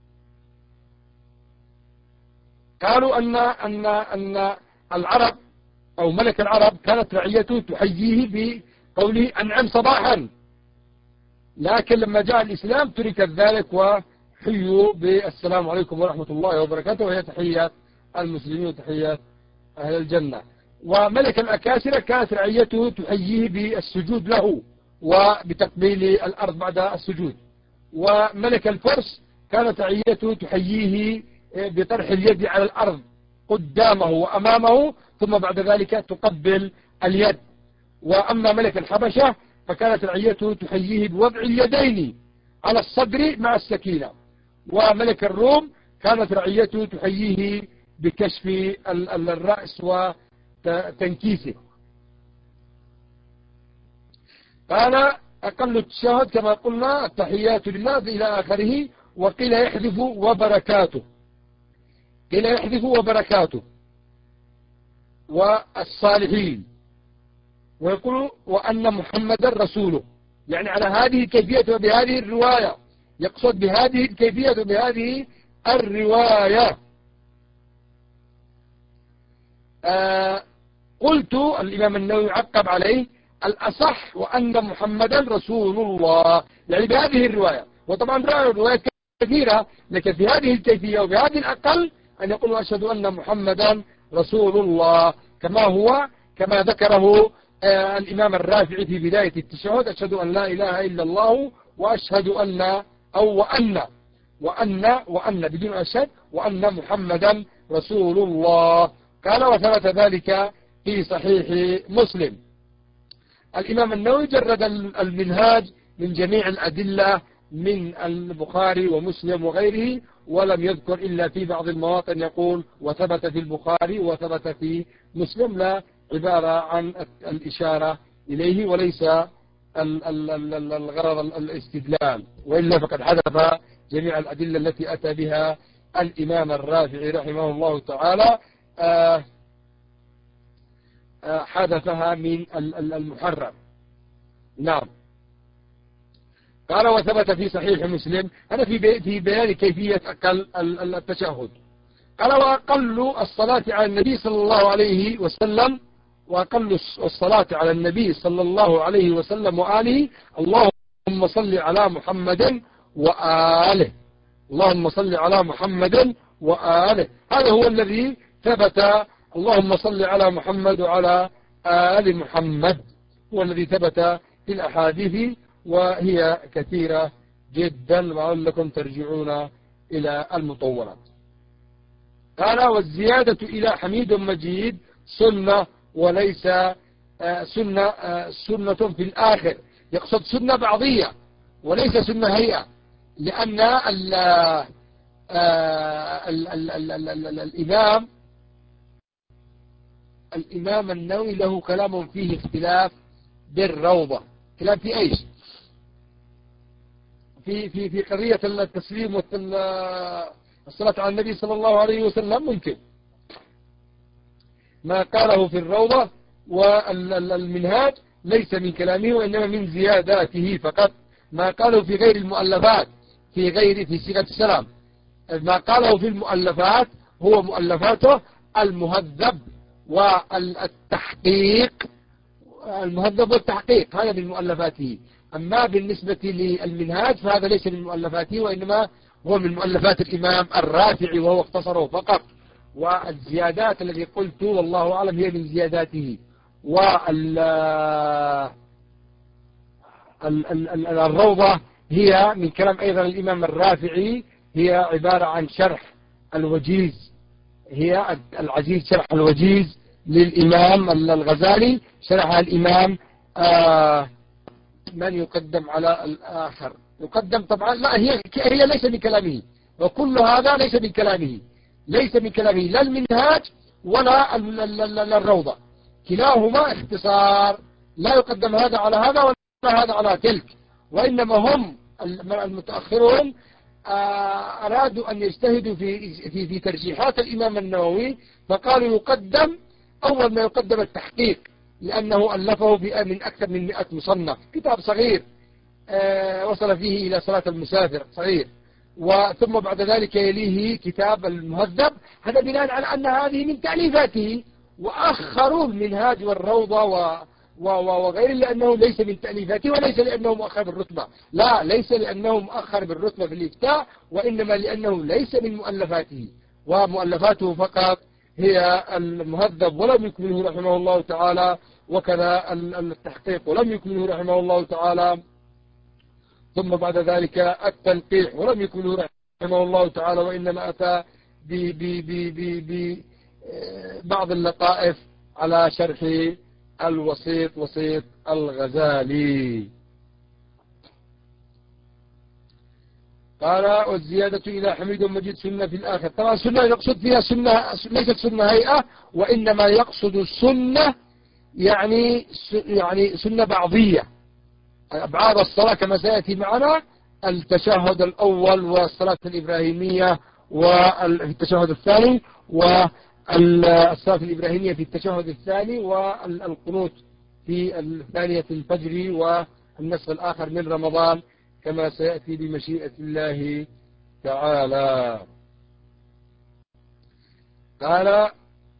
S1: قالوا أن العرب أو ملك العرب كانت رعيته تحييه بقوله أنعم صباحا، لكن لما جاء الإسلام ترك ذلك وحيوا بالسلام عليكم ورحمة الله وبركاته، وهي تحيات المسلمين وتحيات أهل الجنة. وملك الأكاسرة كانت رعيته تحييه بالسجود له وبتقبيل الأرض بعد السجود. وملك الفرس كانت رعيته تحييه بطرح اليد على الأرض قدامه وأمامه، ثم بعد ذلك تقبل اليد. وأما ملك الحبشة فكانت رعيته تحييه بوضع اليدين على الصدر مع السكينة. وملك الروم كانت رعيته تحييه بكشف الرأس وتنكيسه. قال أقل التشهد كما قلنا التحيات لله إلى آخره. وقيل يحذف وبركاته، قيل يحذف وبركاته والصالحين، ويقول وأن محمدا رسوله، يعني على هذه الكيفية وبهذه الرواية، يقصد بهذه الكيفية وبهذه الرواية. قلت الإمام النووي عقب عليه الأصح وأن محمدا رسول الله، يعني بهذه الرواية. وطبعا روايات كثيرة، لكن في هذه الكيفية وبهذه الأقل أن يقولوا أشهد أن محمدا رسول الله، كما ذكره الإمام الرافعي في بداية التشهد، أشهد أن لا إله إلا الله وأشهد أن أو وأن بدون أشهد وأن محمدا رسول الله. قال وثبت ذلك في صحيح مسلم. الإمام النووي جرد المنهاج من جميع الأدلة من البخاري ومسلم وغيره، ولم يذكر إلا في بعض المواطن يقول وثبت في البخاري وثبت في مسلم، لا عبارة عن الإشارة إليه وليس الغرض الاستدلال، وإلا فقد حذف جميع الأدلة التي أتى بها الإمام الرافعي رحمه الله تعالى، حذفها من المحرر. نعم. قال وثبت في صحيح مسلم، هذا في بيان كيفية أقل التشهد. قال وأقل الصلاة على النبي صلى الله عليه وسلم، وأقل الصلاة على النبي صلى الله عليه وسلم وآله اللهم صل على محمد وآله، اللهم صل على محمد وآله. هذا هو الذي ثبت، اللهم صل على محمد وعلى آل محمد، هو الذي ثبت في الأحاديث، وهي كثيرة جدا، لعلكم ترجعون إلى المطولات. قال والزيادة إلى حميد مجيد سنة، وليس سنة في الآخر، يقصد سنة بعضية وليس سنة هيئة، لأن الإمام الإمام النووي له كلام فيه اختلاف بالروضة. كلام في ايش؟ في قضية التسليم والصلاة على النبي صلى الله عليه وسلم. ممكن ما قاله في الروضة والمنهاج ليس من كلامه وإنما من زياداته فقط. ما قاله في غير المؤلفات في صيغة السلام، ما قاله في المؤلفات هو مؤلفاته المهذب والتحقيق. المهذب والتحقيق هذا من مؤلفاته. أما بالنسبة للمنهاج فهذا ليس من مؤلفاته وإنما هو من مؤلفات الإمام الرافعي وهو اختصره فقط. والزيادات التي قلت والله أعلم هي من زياداته. والروضة هي من كلام أيضا الإمام الرافعي، هي عبارة عن شرح الوجيز، هي العزيز شرح الوجيز للإمام الغزالي، شرحها الإمام من يقدم على الآخر يقدم طبعا. لا هي ليس من كلامه، وكل هذا ليس من كلامه، ليس من كلامه لا المنهاج ولا الروضة، كلاهما اختصار، لا يقدم هذا على هذا ولا هذا على تلك. وإنما هم المتأخرون أرادوا أن يجتهدوا في ترجيحات الإمام النووي، فقالوا يقدم أول ما يقدم التحقيق، لأنه ألفه من أكثر من 100 مصنف، كتاب صغير وصل فيه إلى صلاة المسافر صغير، وثم بعد ذلك يليه كتاب المهذب. هذا بناء على أن هذه من تأليفاته، وأخروا المنهاج والروضة وغيره لأنه ليس من تأليفاته، وليس لأنه مؤخر بالرتبة، لا ليس لأنه مؤخر بالرتبة في الإفتاء، وإنما لأنه ليس من مؤلفاته، ومؤلفاته فقط هي المهذب ولم يكمله رحمه الله تعالى، وكذا التحقيق ولم يكمله رحمه الله تعالى، ثم بعد ذلك التنقيح ولم يكمله رحمه الله تعالى، وإنما أتى ببعض اللطائف على شرح الوسيط وسيط الغزالي. قال والزيادة إلى حميد مجيد سنة في الآخر. طبعا سنة يقصد فيها سنة ليست سنة هيئة، وإنما يقصد السنة يعني سنة بعضية، أبعاد الصلاة كما سيأتي معنا، التشهد الأول والصلاة الإبراهيمية والتشهد الثاني، والصلاة الإبراهيمية في التشهد الثاني، والقنوت في الثانية الفجر والنصف الآخر من رمضان كما سيأتي بمشيئة الله تعالى. قال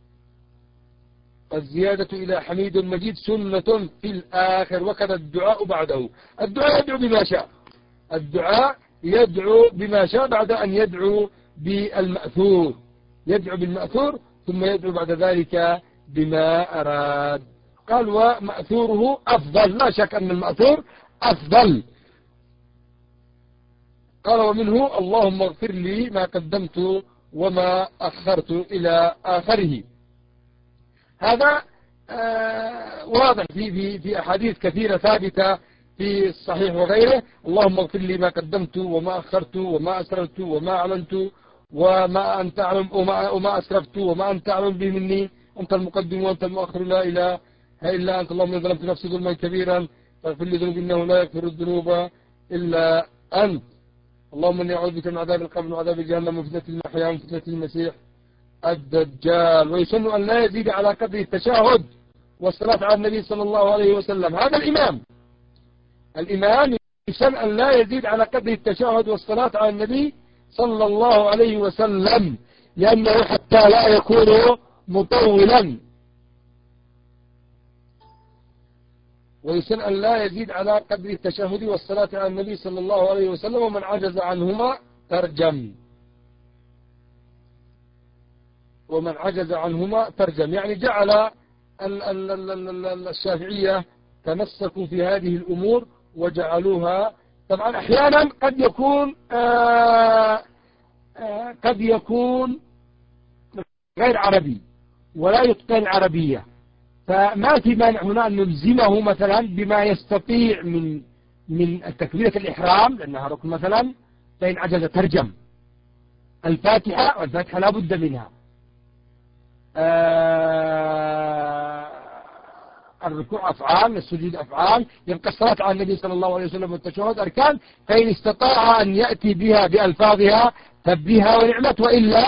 S1: الزيادة إلى حميد مجيد سنة في الآخر، وكذا الدعاء بعده. الدعاء يدعو بما شاء، الدعاء يدعو بما شاء بعد أن يدعو بالمأثور، يدعو بالمأثور ثم يدعو بعد ذلك بما أراد. قال ومأثوره أفضل، لا شك أن المأثور أفضل. قال ومنه اللهم اغفر لي ما قدمت وما أخرت إلى آخره. هذا واضح في أحاديث كثيرة ثابتة في الصحيح وغيره. اللهم اغفر لي ما قدمت وما أخرت وما أسررت وما أعلنت وما أنت أعلم وما أسرفت وما أنت أعلم به مني، أنت المقدم وأنت المؤخر، لا إله إلا أنت، اللهم إن ظلمت نفسي ظلما كبيرا فاغفر لي ذنوبي إنه لا يغفر الذنوب إلا أنت، اللهم إني أعوذ بك من عذاب القبر وعذاب جهنم وفتنة المحيا وفتنة المسيح الدجال. ويسن أن لا يزيد على قدر التشهد والصلاة على النبي صلى الله عليه وسلم. هذا الإمام يسن أن لا يزيد على قدر التشهد والصلاة على النبي صلى الله عليه وسلم، لأنه حتى لا يكون مطولا. ويسن أن لا يزيد على قدر التشهد والصلاة على النبي صلى الله عليه وسلم، ومن عجز عنهما ترجم، ومن عجز عنهما ترجم. يعني جعل الشافعية تمسكوا في هذه الأمور وجعلوها. طبعا أحيانا قد يكون غير عربي ولا يتقن عربية، فما في مانع هنا أن نلزمه مثلا بما يستطيع من تكبيرة الإحرام لأنها ركن مثلا، فإن عجز ترجم الفاتحة، والفاتحة لا بد منها، الركوع أفعال، السجود أفعال، يبقى الصلاة على النبي صلى الله عليه وسلم والتشهد أركان، فإن استطاع أن يأتي بها بألفاظها فبها ونعمت،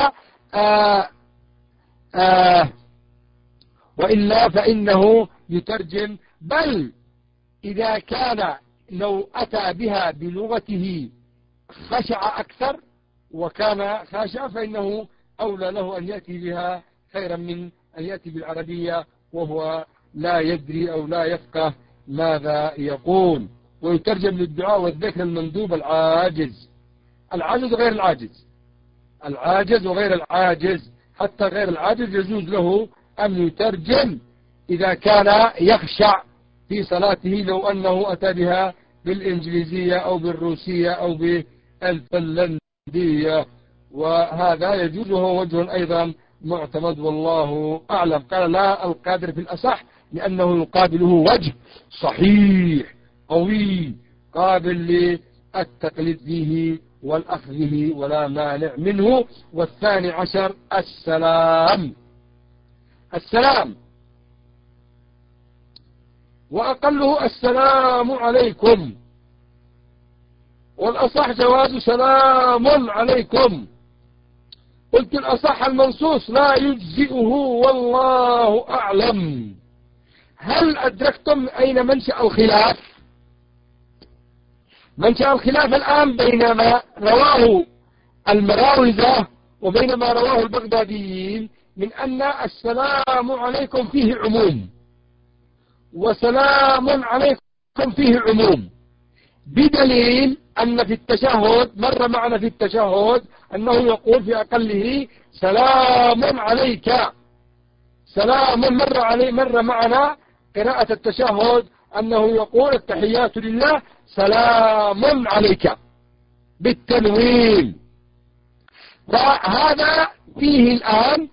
S1: وإلا فإنه يترجم. بل إذا كان لو أتى بها بلغته خشع أكثر وكان خاشع، فإنه أولى له أن يأتي بها خيرا من أن يأتي بالعربية وهو لا يدري أو لا يفقه ماذا يقول. ويترجم للدعاء والذكر المندوب العاجز، العاجز وغير العاجز، العاجز وغير العاجز، حتى غير العاجز يجوز له أن يترجم إذا كان يخشع في صلاته، لو أنه أتى بها بالإنجليزية أو بالروسية أو بالفنلندية، وهذا يجوز وهو وجه أيضا معتمد والله أعلم. قال لا القادر في الأصح، لأنه يقابله وجه صحيح قوي قابل للتقليد فيه والأخذ به ولا مانع منه. والثاني عشر السلام، السلام وأقله السلام عليكم، والأصح جواز سلام عليكم. قلت الأصح المنصوص لا يجزئه والله أعلم. هل أدركتم أين منشأ الخلاف؟ منشأ الخلاف الآن بين ما رواه المراوزة وبين ما رواه البغداديين من أن السلام عليكم فيه عموم وسلام عليكم فيه عموم، بدليل أن في التشهد مر معنا في التشهد أنه يقول في أقله سلام عليك، سلام مر معنا قراءة التشهد أنه يقول التحيات لله سلام عليك بالتنوين. وهذا فيه الآن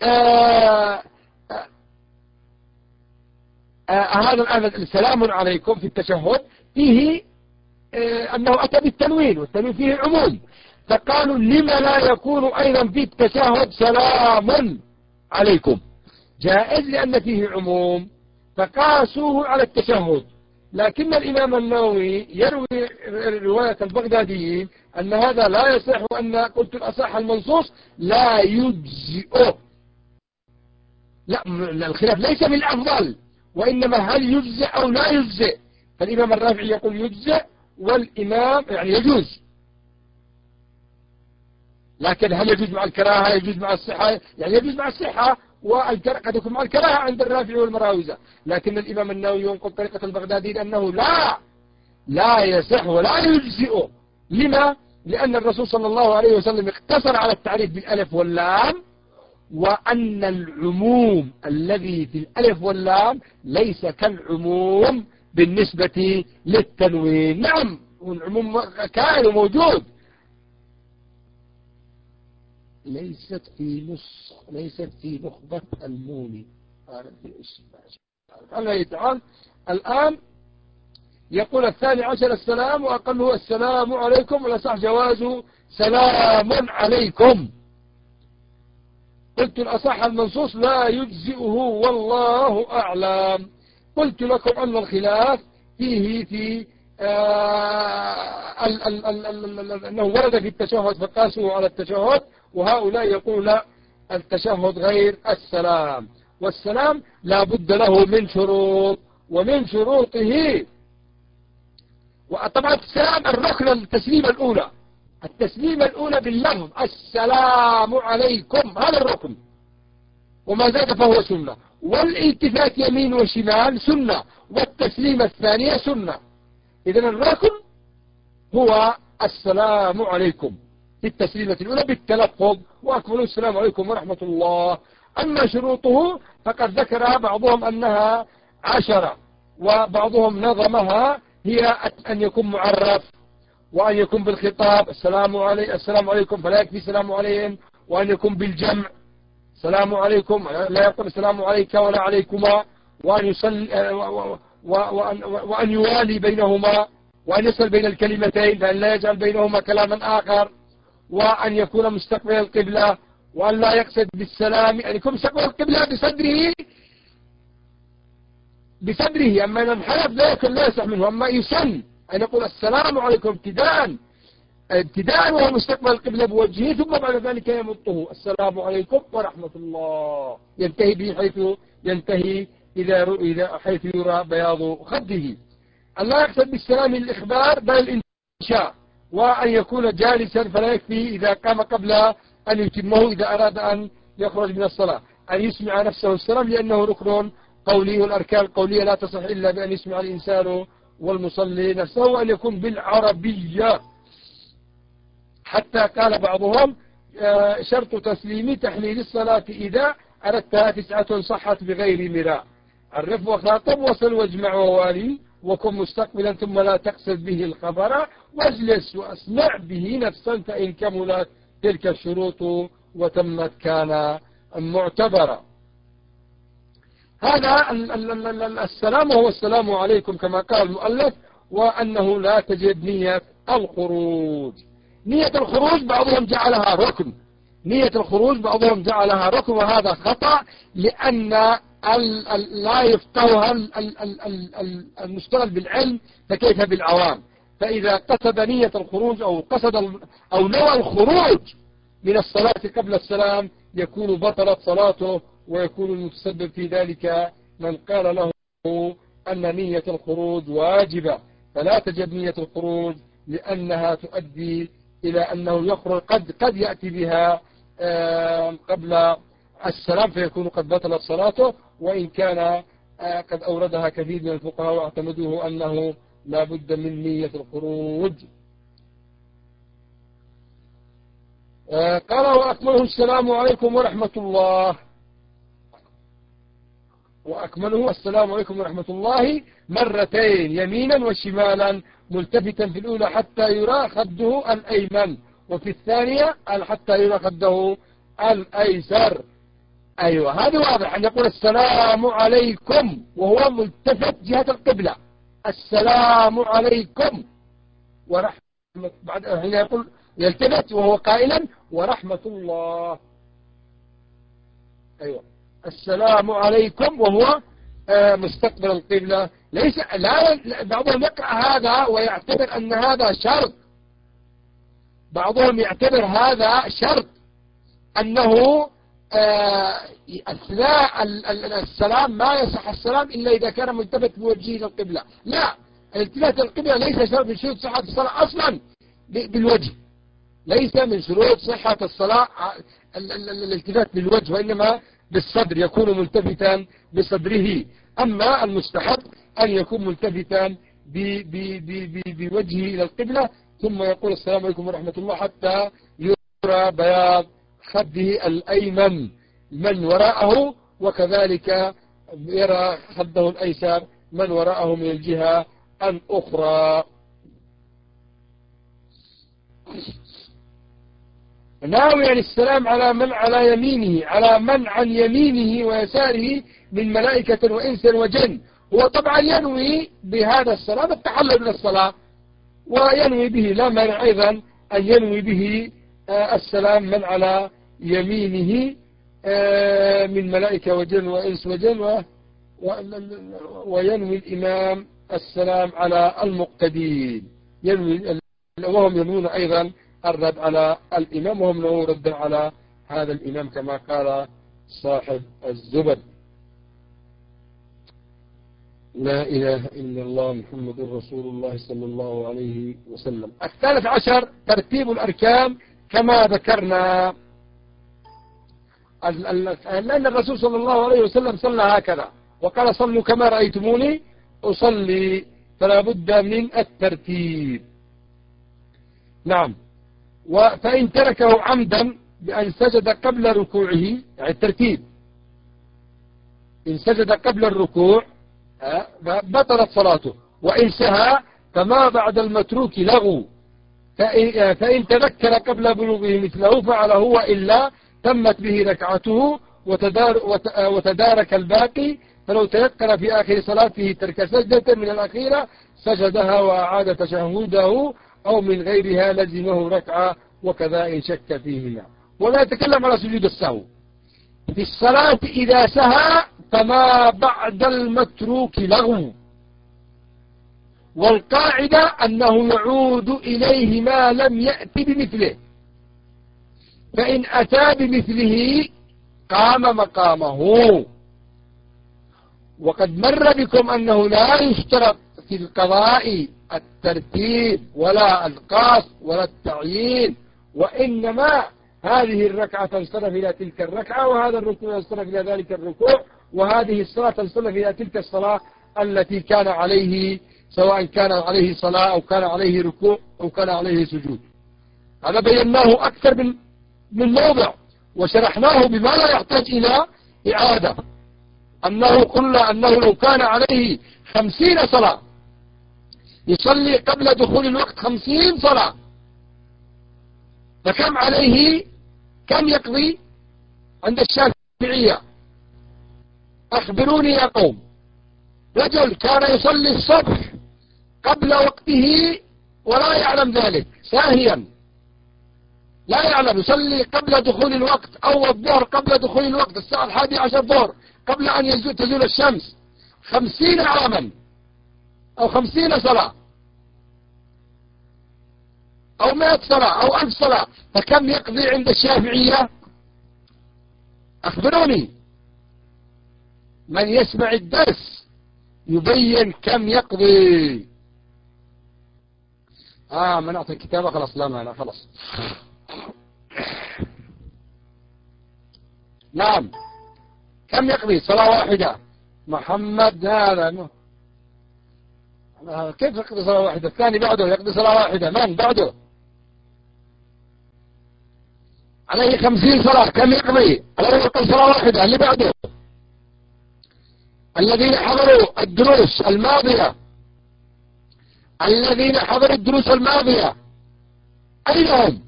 S1: هذا الآن السلام عليكم في التشهد فيه أنه أتى بالتنوين، والتنوين فيه عموم، فقالوا لما لا يكون أيضا في التشهد سلام عليكم؟ جائز لأن فيه عموم، فقاسوه على التشهد. لكن الإمام النووي يروي رواية البغداديين أن هذا لا يصح، وأن قلت الأصح المنصوص لا يجزئه. لا، الخلاف ليس بالأفضل، وإنما هل يجزئ أو لا يجزئ. فالإمام الرافعي يقول يجزئ، والإمام يعني يجوز، لكن هل يجوز مع الكراهة؟ يجوز مع الصحة، يعني يجوز مع الصحة، قد يكون مع الكراهة عند الرافعي والمراوزة. لكن الإمام النووي ينقل طريقة البغدادي أنه لا يصح ولا يجزئه. لما؟ لأن الرسول صلى الله عليه وسلم اقتصر على التعريف بالألف واللام، وأن العموم الذي في الألف واللام ليس كالعموم بالنسبة للتنوين. نعم، والعموم كان موجود، ليست في نخبة المومي. الله يتعالى الآن يقول الثاني عشر السلام وأقله السلام عليكم، والأصح جوازه سلام عليكم. قلت الأصح المنصوص لا يجزئه والله أعلم. قلت لكم أن الخلاف فيه في أنه ورد في التشهد فقاسوا على التشهد، وهؤلاء يقول لا، التشهد غير السلام، والسلام لا بد له من شروط، ومن شروطه وطبعا السلام الركن التسليمة الأولى باللفظ السلام عليكم، هذا الركن، وما زاد فهو سنة، والالتفات يمين وشمال سنة، والتسليمة الثانية سنة. إذن الركن هو السلام عليكم في التسليمة الأولى بالتلفظ، وأكمل السلام عليكم ورحمة الله. أما شروطه فقد ذكر بعضهم أنها 10، وبعضهم نظمها هي أن يكون معرف، وأن يكون بالخطاب السلام عليكم فلا يكفي السلام عليهم، وأن يكون بالجمع السلام عليكم لا يقول السلام عليك ولا عليكما، وأن يصلي وأن يوالي بينهما، وأن يصل بين الكلمتين، فإن لا يجعل بينهما كلاما آخر، وأن يكون مستقبل القبلة، وأن لا يقصد بالسلام يعني يكون مستقبل القبلة بصدره. أما إن انحرف لا يكون لا يصح منه. أما يسن أن يقول السلام عليكم ابتداء وهو مستقبل القبلة بوجهه، ثم بعد ذلك يمطه السلام عليكم ورحمة الله، ينتهي به حيث ينتهي إذا حيث يرى بياض خده. أن لا يقصد بالسلام الإخبار بل الإنشاء، وأن يكون جالسا فلا يكفي إذا قام قبل أن يتمه إذا أراد أن يخرج من الصلاة أن يسمع نفسه السلام، لأنه ركن قولي، والأركان القولية لا تصح إلا بأن يسمع الإنسان والمصلي نفسه، وأن يكون بالعربية. حتى قال بعضهم شرط تسليم تحليل الصلاة إذا أردتها 9 صحت بغير مراء. عرف وخاطب وصل واجمع ووالي وكن مستقبلا ثم لا تقصد به الخبر، واجلس واسمع به نفسا فإن كملت تلك الشروط وتمت كان معتبرا. هذا السلام هو السلام عليكم كما قال المؤلف، وأنه لا تجب نية الخروج. نية الخروج بعضهم جعلها ركن، وهذا خطأ، لأن لا يفقهها المشتغل بالعلم فكيف بالعوام. فإذا قصد نية الخروج أو نوى الخروج من الصلاة قبل السلام يكون بطلت صلاته، ويكون المتسبب في قال من قال له أن نية الخروج واجبة. فلا تجب نية الخروج لأنها تؤدي إلى أنه يخرج قد يأتي بها قبل السلام فيكون قد بطلت صلاته، وإن كان قد أوردها كثير من الفقهاء واعتمدوه أنه لا بد من نية الخروج. قال وأكمله السلام عليكم ورحمة الله، وأكمله السلام عليكم ورحمة الله مرتين يمينا وشمالا، ملتفتا في الأولى حتى يرى خده الأيمن، وفي الثانية حتى يرى خده الأيسر. أيوة هذا واضح أن يقول السلام عليكم وهو ملتفت جهة القبلة، السلام عليكم ورحمة، بعد هنا يقول يلتفت وهو قائلا ورحمة الله. أيوة السلام عليكم وهو مستقبل القبلة. ليس بعضهم يقرأ هذا ويعتبر أن هذا شرط، أنه أثناء السلام ما يصح السلام إلا إذا كان ملتفت بوجهه للقبلة. لا، الالتفات القبلة ليس شرط من شروط صحة الصلاة أصلا بالوجه، ليس من شروط صحة الصلاة الالتفات بالوجه، وإنما بالصدر، يكون ملتفتا بصدره. أما المستحب أن يكون ملتفتا بوجهه إلى القبلة، ثم يقول السلام عليكم ورحمة الله حتى يرى بياض خده الأيمن من وراءه، وكذلك يرى خده الأيسر من وراءه من الجهة الأخرى. ناوي السلام على من عن يمينه ويساره من ملائكة وإنس وجن. هو طبعا ينوي بهذا السلام التحلل من الصلاة، وينوي به لا مانع أيضا أن ينوي به السلام من على يمينه من ملائكة وجن وإنس وجن، وينوي الإمام السلام على المقتدين، وهم ينوون أيضا الرد على الإمام، وهم له رد على هذا الإمام كما قال صاحب الزبد. لا إله إلا الله محمد رسول الله صلى الله عليه وسلم. 13 ترتيب الأركان كما ذكرنا، لأن الرسول صلى الله عليه وسلم صلى هكذا وقال صلوا كما رأيتموني أصلي، فلا بد من الترتيب. نعم. فإن تركه عمدا بأن سجد قبل ركوعه، يعني الترتيب، إن سجد قبل الركوع بطلت صلاته، وإن سهى فما بعد المتروك لغو، فإن تذكر قبل بلوغه مثله فعله، وإلا تمت به ركعته وتدارك الباقي. فلو تيقن في آخر صلاته ترك سجدة من الأخيرة سجدها وأعاد تشهده، أو من غيرها لزمه ركعة، وكذا إن شك فيهما. ولا يتكلم على سجود السهو. في الصلاة إذا سهى فما بعد المتروك لغو، والقاعدة أنه يعود إليه ما لم يأتي بمثله، فإن أتى بمثله قام مقامه. وقد مر بكم أنه لا يشترط في القضاء الترتيب ولا القصد ولا التعيين، وإنما هذه الركعة تنصرف إلى تلك الركعة، وهذا الركوع ينصرف إلى ذلك الركوع، وهذه الصلاة تنصرف إلى تلك الصلاة التي كان عليه، سواء كان عليه صلاة أو كان عليه ركوع أو كان عليه سجود. هذا بيناه أكثر من موضع، وشرحناه بما لا يحتاج إلى إعادة. أنه قلنا أنه لو كان عليه 50 صلاة يصلي قبل دخول الوقت 50 صلاة، فكم عليه؟ كم يقضي عند الشافعية؟ أخبروني يا قوم. رجل كان يصلي الصبح قبل وقته ولا يعلم ذلك، ساهيا لا يعلم، يصلي قبل دخول الوقت، أو الظهر قبل دخول الوقت الساعة 11 ظهر قبل أن تزول الشمس، 50 عاما أو 50 صلاة أو 100 صلاة أو 1000 صلاة، فكم يقضي عند الشافعية؟ أخبروني. من يسمع الدرس يبين كم يقضي. منعت الكتابة خلاص، لا خلاص. نعم، كم يقضي صلاة واحدة؟ محمد هذا كيف يقضي صلاة واحدة؟ الثاني بعده يقضي صلاة واحدة. من بعده؟ عليه 50 صلاة، كم يقضي؟ عليه يقضي صلاة واحدة. اللي بعده الذين حضروا الدروس الماضية، الذين حضروا الدروس الماضية أين هم؟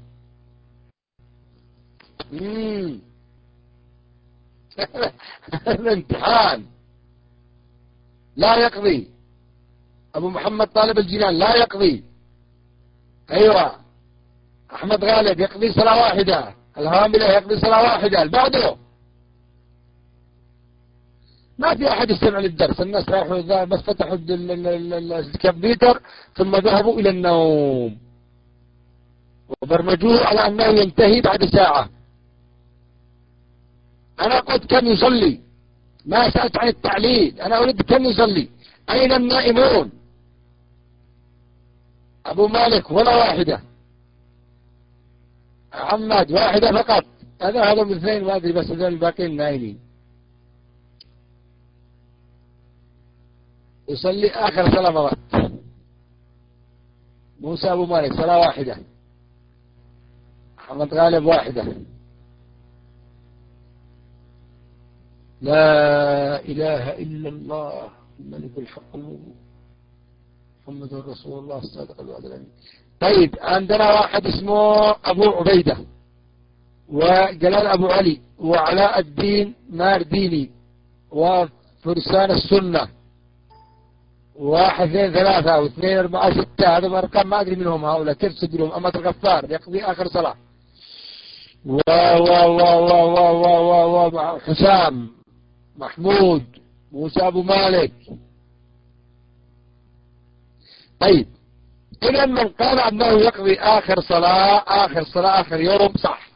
S1: الامتحان. لا يقضي. أبو محمد طالب الجنان لا يقضي. أيوة. أحمد غالب يقضي صلاة واحدة. الهاملة يقضي صلاة واحدة. بعده ما في أحد يستمع للدرس، الناس راحوا بس فتحوا الكمبيوتر ثم ذهبوا إلى النوم وبرمجوه على أنه ينتهي بعد ساعة. أنا قلت كم يصلي، ما سألت عن التعليل، أنا أريد كم يصلي. أين النائمون؟ أبو مالك ولا واحدة. محمد واحدة فقط. هذا من اثنين ما أدري، بس هذول الباقيين نايمين. يصلي آخر صلاة مرات. موسى أبو مالك صلاة واحدة. محمد غالب واحدة. لا إله إلا الله الملك الحق المبين محمد رسول الله الصادق الوعد الأمين. طيب، عندنا واحد اسمه أبو عبيدة، وجلال أبو علي، وعلاء الدين مارديني، وفرسان السنة، 1 2 3 و2 4 6. هذا أرقام ما أدري منهم هؤلاء كيف سجلهم. أما الغفار يقضي آخر صلاة. حسام، محمود، موسى أبو مالك. طيب، إذا من قال أنه يقضي آخر صلاة آخر يوم صح،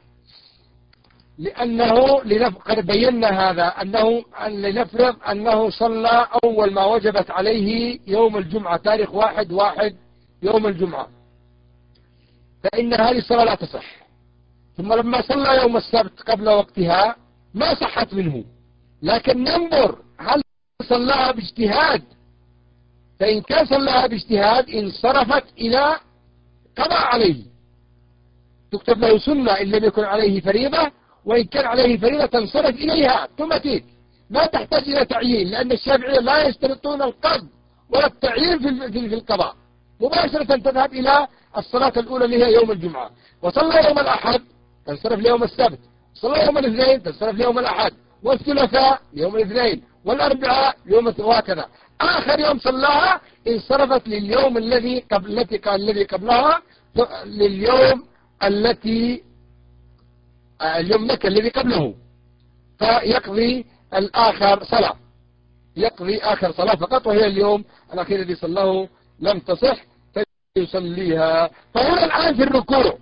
S1: لأنه قد بينا هذا، أنه لنفرض أنه صلى أول ما وجبت عليه يوم الجمعة، تاريخ 1/1 يوم الجمعة، فإن هذه الصلاة لا تصح. ثم لما صلى يوم السبت قبل وقتها ما صحت منه، لكن ننظر هل صلاها باجتهاد، فإن كان صلاها باجتهاد انصرفت إلى قضاء عليه، تكتب له سنة إن لم يكن عليه فريضة، وإن كان عليه فريضة تنصرف إليها اوتوماتيك، ما تحتاج إلى تعيين، لأن الشافعية لا يشترطون القصد ولا التعيين في القضاء، مباشرة تذهب إلى الصلاة الأولى اللي هي يوم الجمعة. وصلى يوم الأحد تنصرف ليوم السبت، صلى يوم الاثنين تنصرف ليوم الأحد، والثلاثاء يوم الاثنين، والأربعاء يوم وهكذا. آخر يوم صلاها انصرفت لليوم الذي قبلها، لليوم التي اليمنك الذي قبله، فيقضي الآخر صلاة، يقضي آخر صلاة فقط، وهي اليوم الأخير الذي صلاه لم تصح فيصليها. فهو الآن في الركوع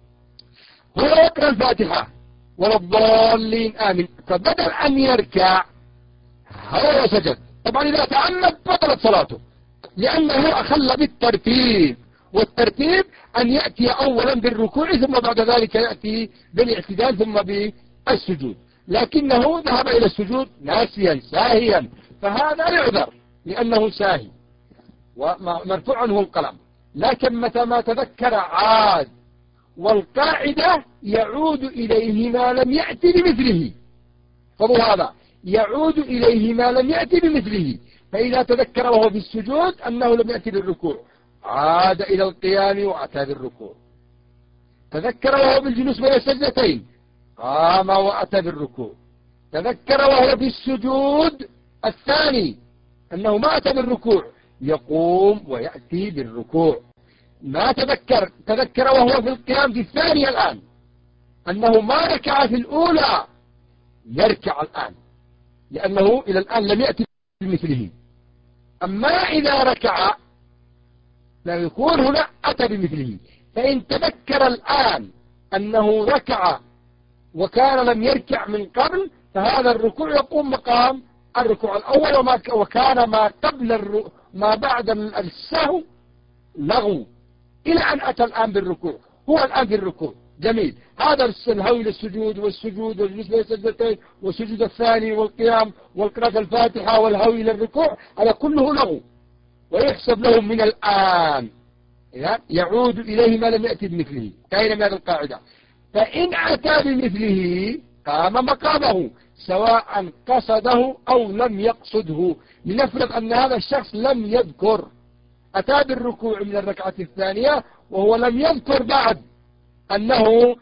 S1: هو يقرأ الفاتحة ولا الضالين آمين، فبدل أن يركع هو سجد. طبعا إذا تعمد بطلت صلاته، لأنه أخل بالترتيب، والترتيب أن يأتي أولا بالركوع ثم بعد ذلك يأتي بالاعتدال ثم بالسجود، لكنه ذهب إلى السجود ناسيا ساهيا، فهذا يعذر لأنه ساهي ومرفوع عنه القلم. لكن متى ما تذكر عاد، والقاعدة يعود إليه ما لم يأتي بمثله، فهو هذا يعود إليه ما لم يأتي بمثله. فإذا تذكر وهو في السجود أنه لم يأتي بالركوع عاد إلى القيام وأتى بالركوع، تذكر وهو بالجلوس بين السجدتين قام وأتى بالركوع، تذكر وهو في السجود الثاني أنه ما أتى بالركوع يقوم ويأتي بالركوع. ما تذكر وهو في القيام في الثانية الآن أنه ما ركع في الأولى يركع الآن، لأنه إلى الآن لم يأتي بمثله. أما إذا ركع لا يكون هنا أتى بمثله. فإن تذكر الآن أنه ركع وكان لم يركع من قبل، فهذا الركوع يقوم مقام الركوع الأول، وكان ما بعد السهو لغو إلى أن أتى الآن بالركوع. هو الآن في الركوع جميل، هذا الهوي للسجود والسجود والجلوس بين السجدتين والسجود الثاني والقيام والقراءة الفاتحة والهوي للركوع، هذا كله لغو ويحسب له من الآن، يعود إليه ما لم يأتي بمثله كاين من هذه القاعدة. فإن أتى بمثله قام مقامه سواء قصده أو لم يقصده. لنفرض أن هذا الشخص لم يذكر، أتى بالركوع من الركعة الثانية وهو لم يذكر بعد أنه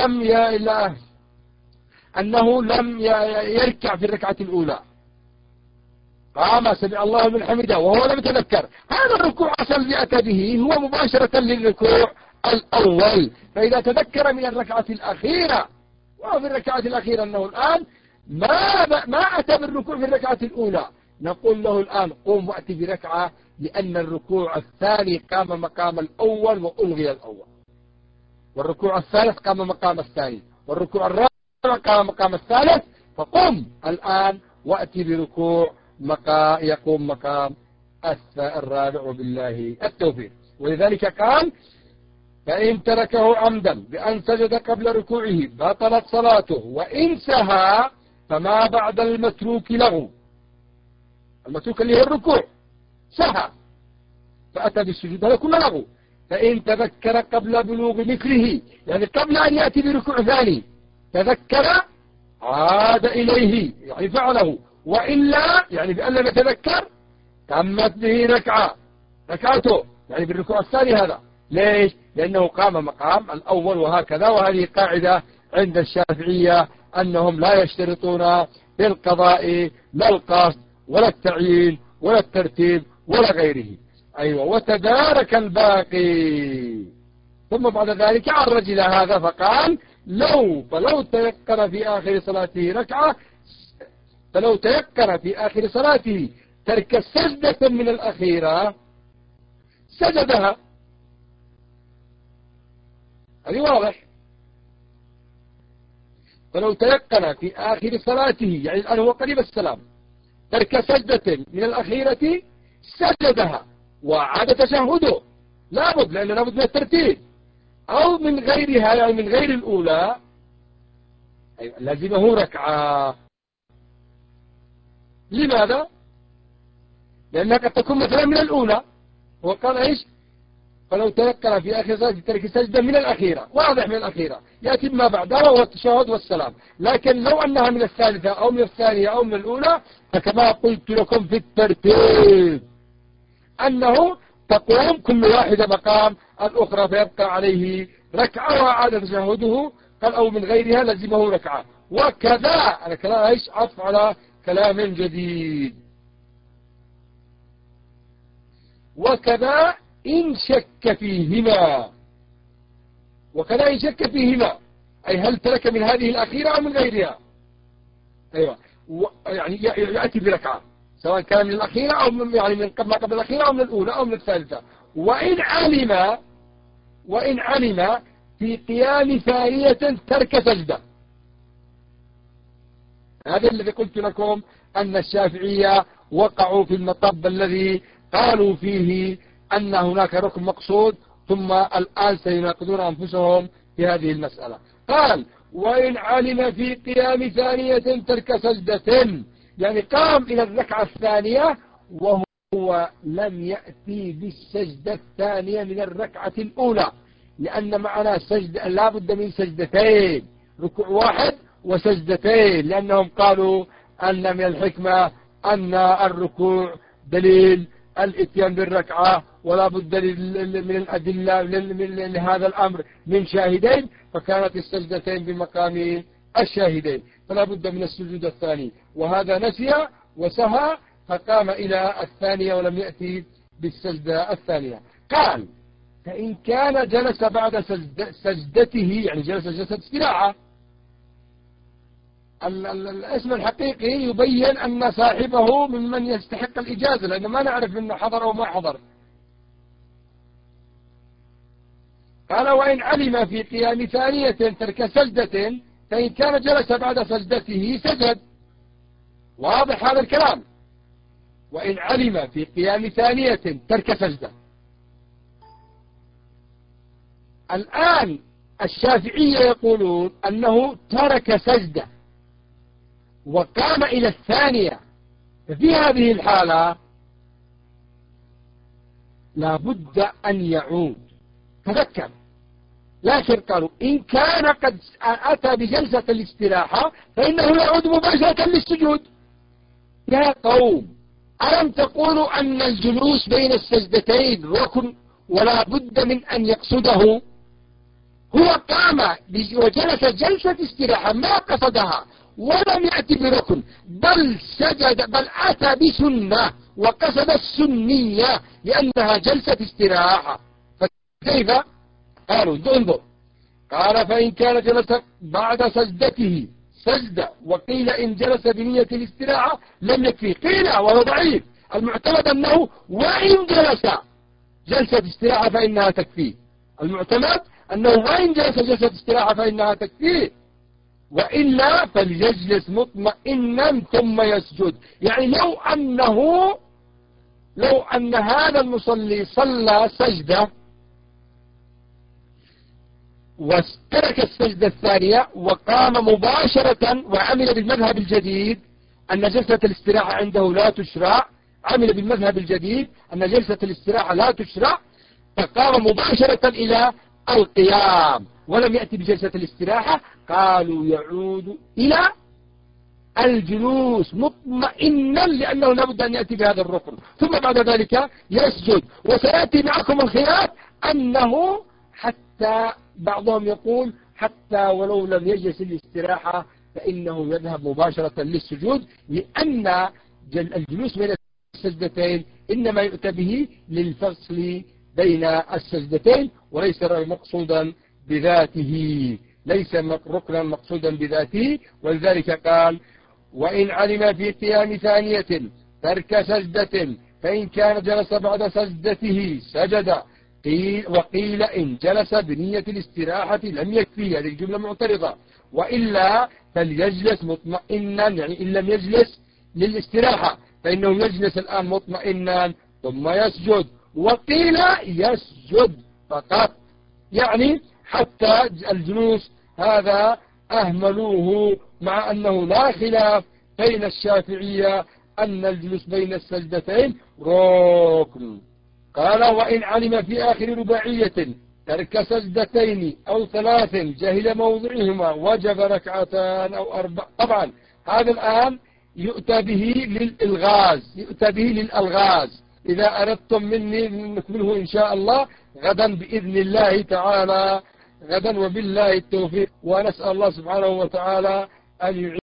S1: لم يركع في الركعة الأولى، قام سمع الله من حمده وهو لم يتذكر. هذا الركوع أصل الذي أتى به هو مباشرة للركوع الأول. فإذا تذكر من الركعة الأخيرة وفي الركعة الأخيرة أنه الآن ما أتى بالركوع في الركعة الأولى، نقول له الآن قوم وأتي بركعة، لأن الركوع الثاني قام مقام الأول وألغي الأول، والركوع الثالث قام مقام الثاني، والركوع الرابع قام مقام الثالث، فقم الآن وأتي بركوع يقوم مقام الرابع، وبالله التوفيق. ولذلك قال فإن تركه عمدا بأن سجد قبل ركوعه بطلت صلاته، وإن سهى فما بعد المتروك له، المتروك اللي هو الركوع سهى فأتى بالسجود هذا كله له. فإن تذكر قبل بلوغ مثله، يعني قبل أن يأتي بركوع ثاني تذكر عاد إليه يعني فعله، وإلا يعني بأن لم يتذكر تمت به ركعته يعني بالركوع الثاني هذا. ليش؟ لأنه قام مقام الأول وهكذا. وهذه قاعدة عند الشافعية أنهم لا يشترطون في القضاء لا القصد ولا التعيين ولا الترتيب ولا غيره. أيوة، وتدارك الباقي. ثم بعد ذلك عرج إلى هذا فقال فلو تيقن في آخر صلاته ركعة، فلو تيقن في آخر صلاته ترك سجدة من الأخيرة سجدها. هذه واضح. فلو تيقن في آخر صلاته يعني الآن هو قريب السلام ترك سجدة من الأخيرة سجدها وعاد تشهده، لابد لأنه لابد من الترتيب، أو من غيرها يعني من غير الأولى لازمه ركعة. لماذا؟ لأنها قد تكون مثلا من الأولى، وقال إيش؟ فلو تيقن في آخر صلاة ترك سجدة من الأخيرة، واضح من الأخيرة يأتي ما بعدها وهو التشهد والسلام. لكن لو أنها من الثالثة أو من الثانية أو من الأولى فكما قلت لكم في الترتيب أنه تقوم كل واحدة مقام الأخرى فيبقى عليه ركعة وعاد تشهده، قال أو من غيرها لزمه ركعة. وكذا أنا كلام إيش عطف على كلام جديد. وكذا إن شك فيهما، أي هل ترك من هذه الأخيرة أو من غيرها؟ أيوة، يعني يأتي بركعة سواء كان من الأخيرة أو من يعني من ما قبل الأخيرة أو من الأولى أو من الثالثة. وإن علم في قيام ثانية ترك سجدة. هذا الذي قلت لكم أن الشافعية وقعوا في المطب الذي قالوا فيه أن هناك ركن مقصود، ثم الآن سيناقضون أنفسهم في هذه المسألة. قال وإن علم في قيام ثانية ترك سجدة، يعني قام إلى الركعة الثانية وهو لم يأتي بالسجدة الثانية من الركعة الأولى، لأن معنا سجدة لا بد من سجدتين، ركوع واحد وسجدتين، لأنهم قالوا أن من الحكمة أن الركوع دليل الاتيان بالركعة، ولا بد من الأدلة لهذا الأمر من شاهدين، فكانت السجدتين بمقام الشاهدين، فلا بد من السجود الثاني. وهذا نسي وسهى فقام إلى الثانية ولم يأتي بالسجدة الثانية. قال فإن كان جلس بعد سجدته، يعني جلس جلسة استراحة، الاسم الحقيقي يبين أن صاحبه ممن يستحق الإجازة، لأنه ما نعرف أنه حضر أو ما حضر. قال وإن علم في قيام ثانية ترك سجدة فإن كان جلس بعد سجدته سجد. واضح هذا الكلام؟ وإن علم في قيام ثانية ترك سجدة. الآن الشافعية يقولون أنه ترك سجدة وقام إلى الثانية، في هذه الحالة لابد أن يعود. تذكر، لكن قالوا إن كان قد أتى بجلسة الاستراحة فإنه يعود مباشرة للسجود. يا قوم، ألم تقولوا أن الجلوس بين السجدتين ركن ولا بد من أن يقصده؟ هو قام وجلس جلسة استراحة ما قصدها ولم يأتي بركن، بل سجد، بل أتى بسنة وقصد السنية لأنها جلسة استراحة. فكيف؟ قالوا انظر. قال فإن كان جلس بعد سجدته سجدة، وقيل إن جلس بنية الاستراحة لم يكفي، قيل وهو ضعيف. المعتمد أنه وإن جلس جلسة استراحة فإنها تكفيه. المعتمد أنه وإن جلس جلسة استراحة فإنها تكفيه، وإلا فليجلس مطمئنا ثم يسجد. يعني لو أن هذا المصلي صلى سجدة واسترك السجدة الثانية وقام مباشرة وعمل بالمذهب الجديد أن جلسة الاستراحة عنده لا تشرع، عمل بالمذهب الجديد أن جلسة الاستراحة لا تشرع، فقام مباشرة إلى القيام ولم يأتي بجلسة الاستراحة، قالوا يعود إلى الجلوس مطمئنا لأنه لابد أن يأتي بهذا الركن، ثم بعد ذلك يسجد. وسيأتي معكم الخلاف أنه حتى بعضهم يقول حتى ولو لم يجلس الاستراحة فإنه يذهب مباشرة للسجود، لأن الجلوس بين السجدتين إنما يؤتى به للفصل بين السجدتين وليس مقصودا بذاته، ليس ركنا مقصودا بذاته. ولذلك قال وإن علم في قيام ثانية ترك سجدة فإن كان جلس بعد سجدته سجد، وقيل إن جلس بنية الاستراحة لم يكفي، هذه الجملة معترضة، وإلا فليجلس مطمئنا، يعني إن لم يجلس للاستراحة فإنه يجلس الآن مطمئنا ثم يسجد. وقيل يسجد فقط، يعني حتى الجلوس هذا أهملوه، مع أنه لا خلاف بين الشافعية أن الجلوس بين السجدتين ركن. قال وإن علم في آخر رباعية ترك سجدتين أو 3 جهل موضعهما وجب ركعتان أو 4. طبعا هذا الآن يؤتى به للألغاز، إذا أردتم مني نكمله إن شاء الله غدا بإذن الله تعالى، غدا وبالله التوفيق. ونسأل الله سبحانه وتعالى أن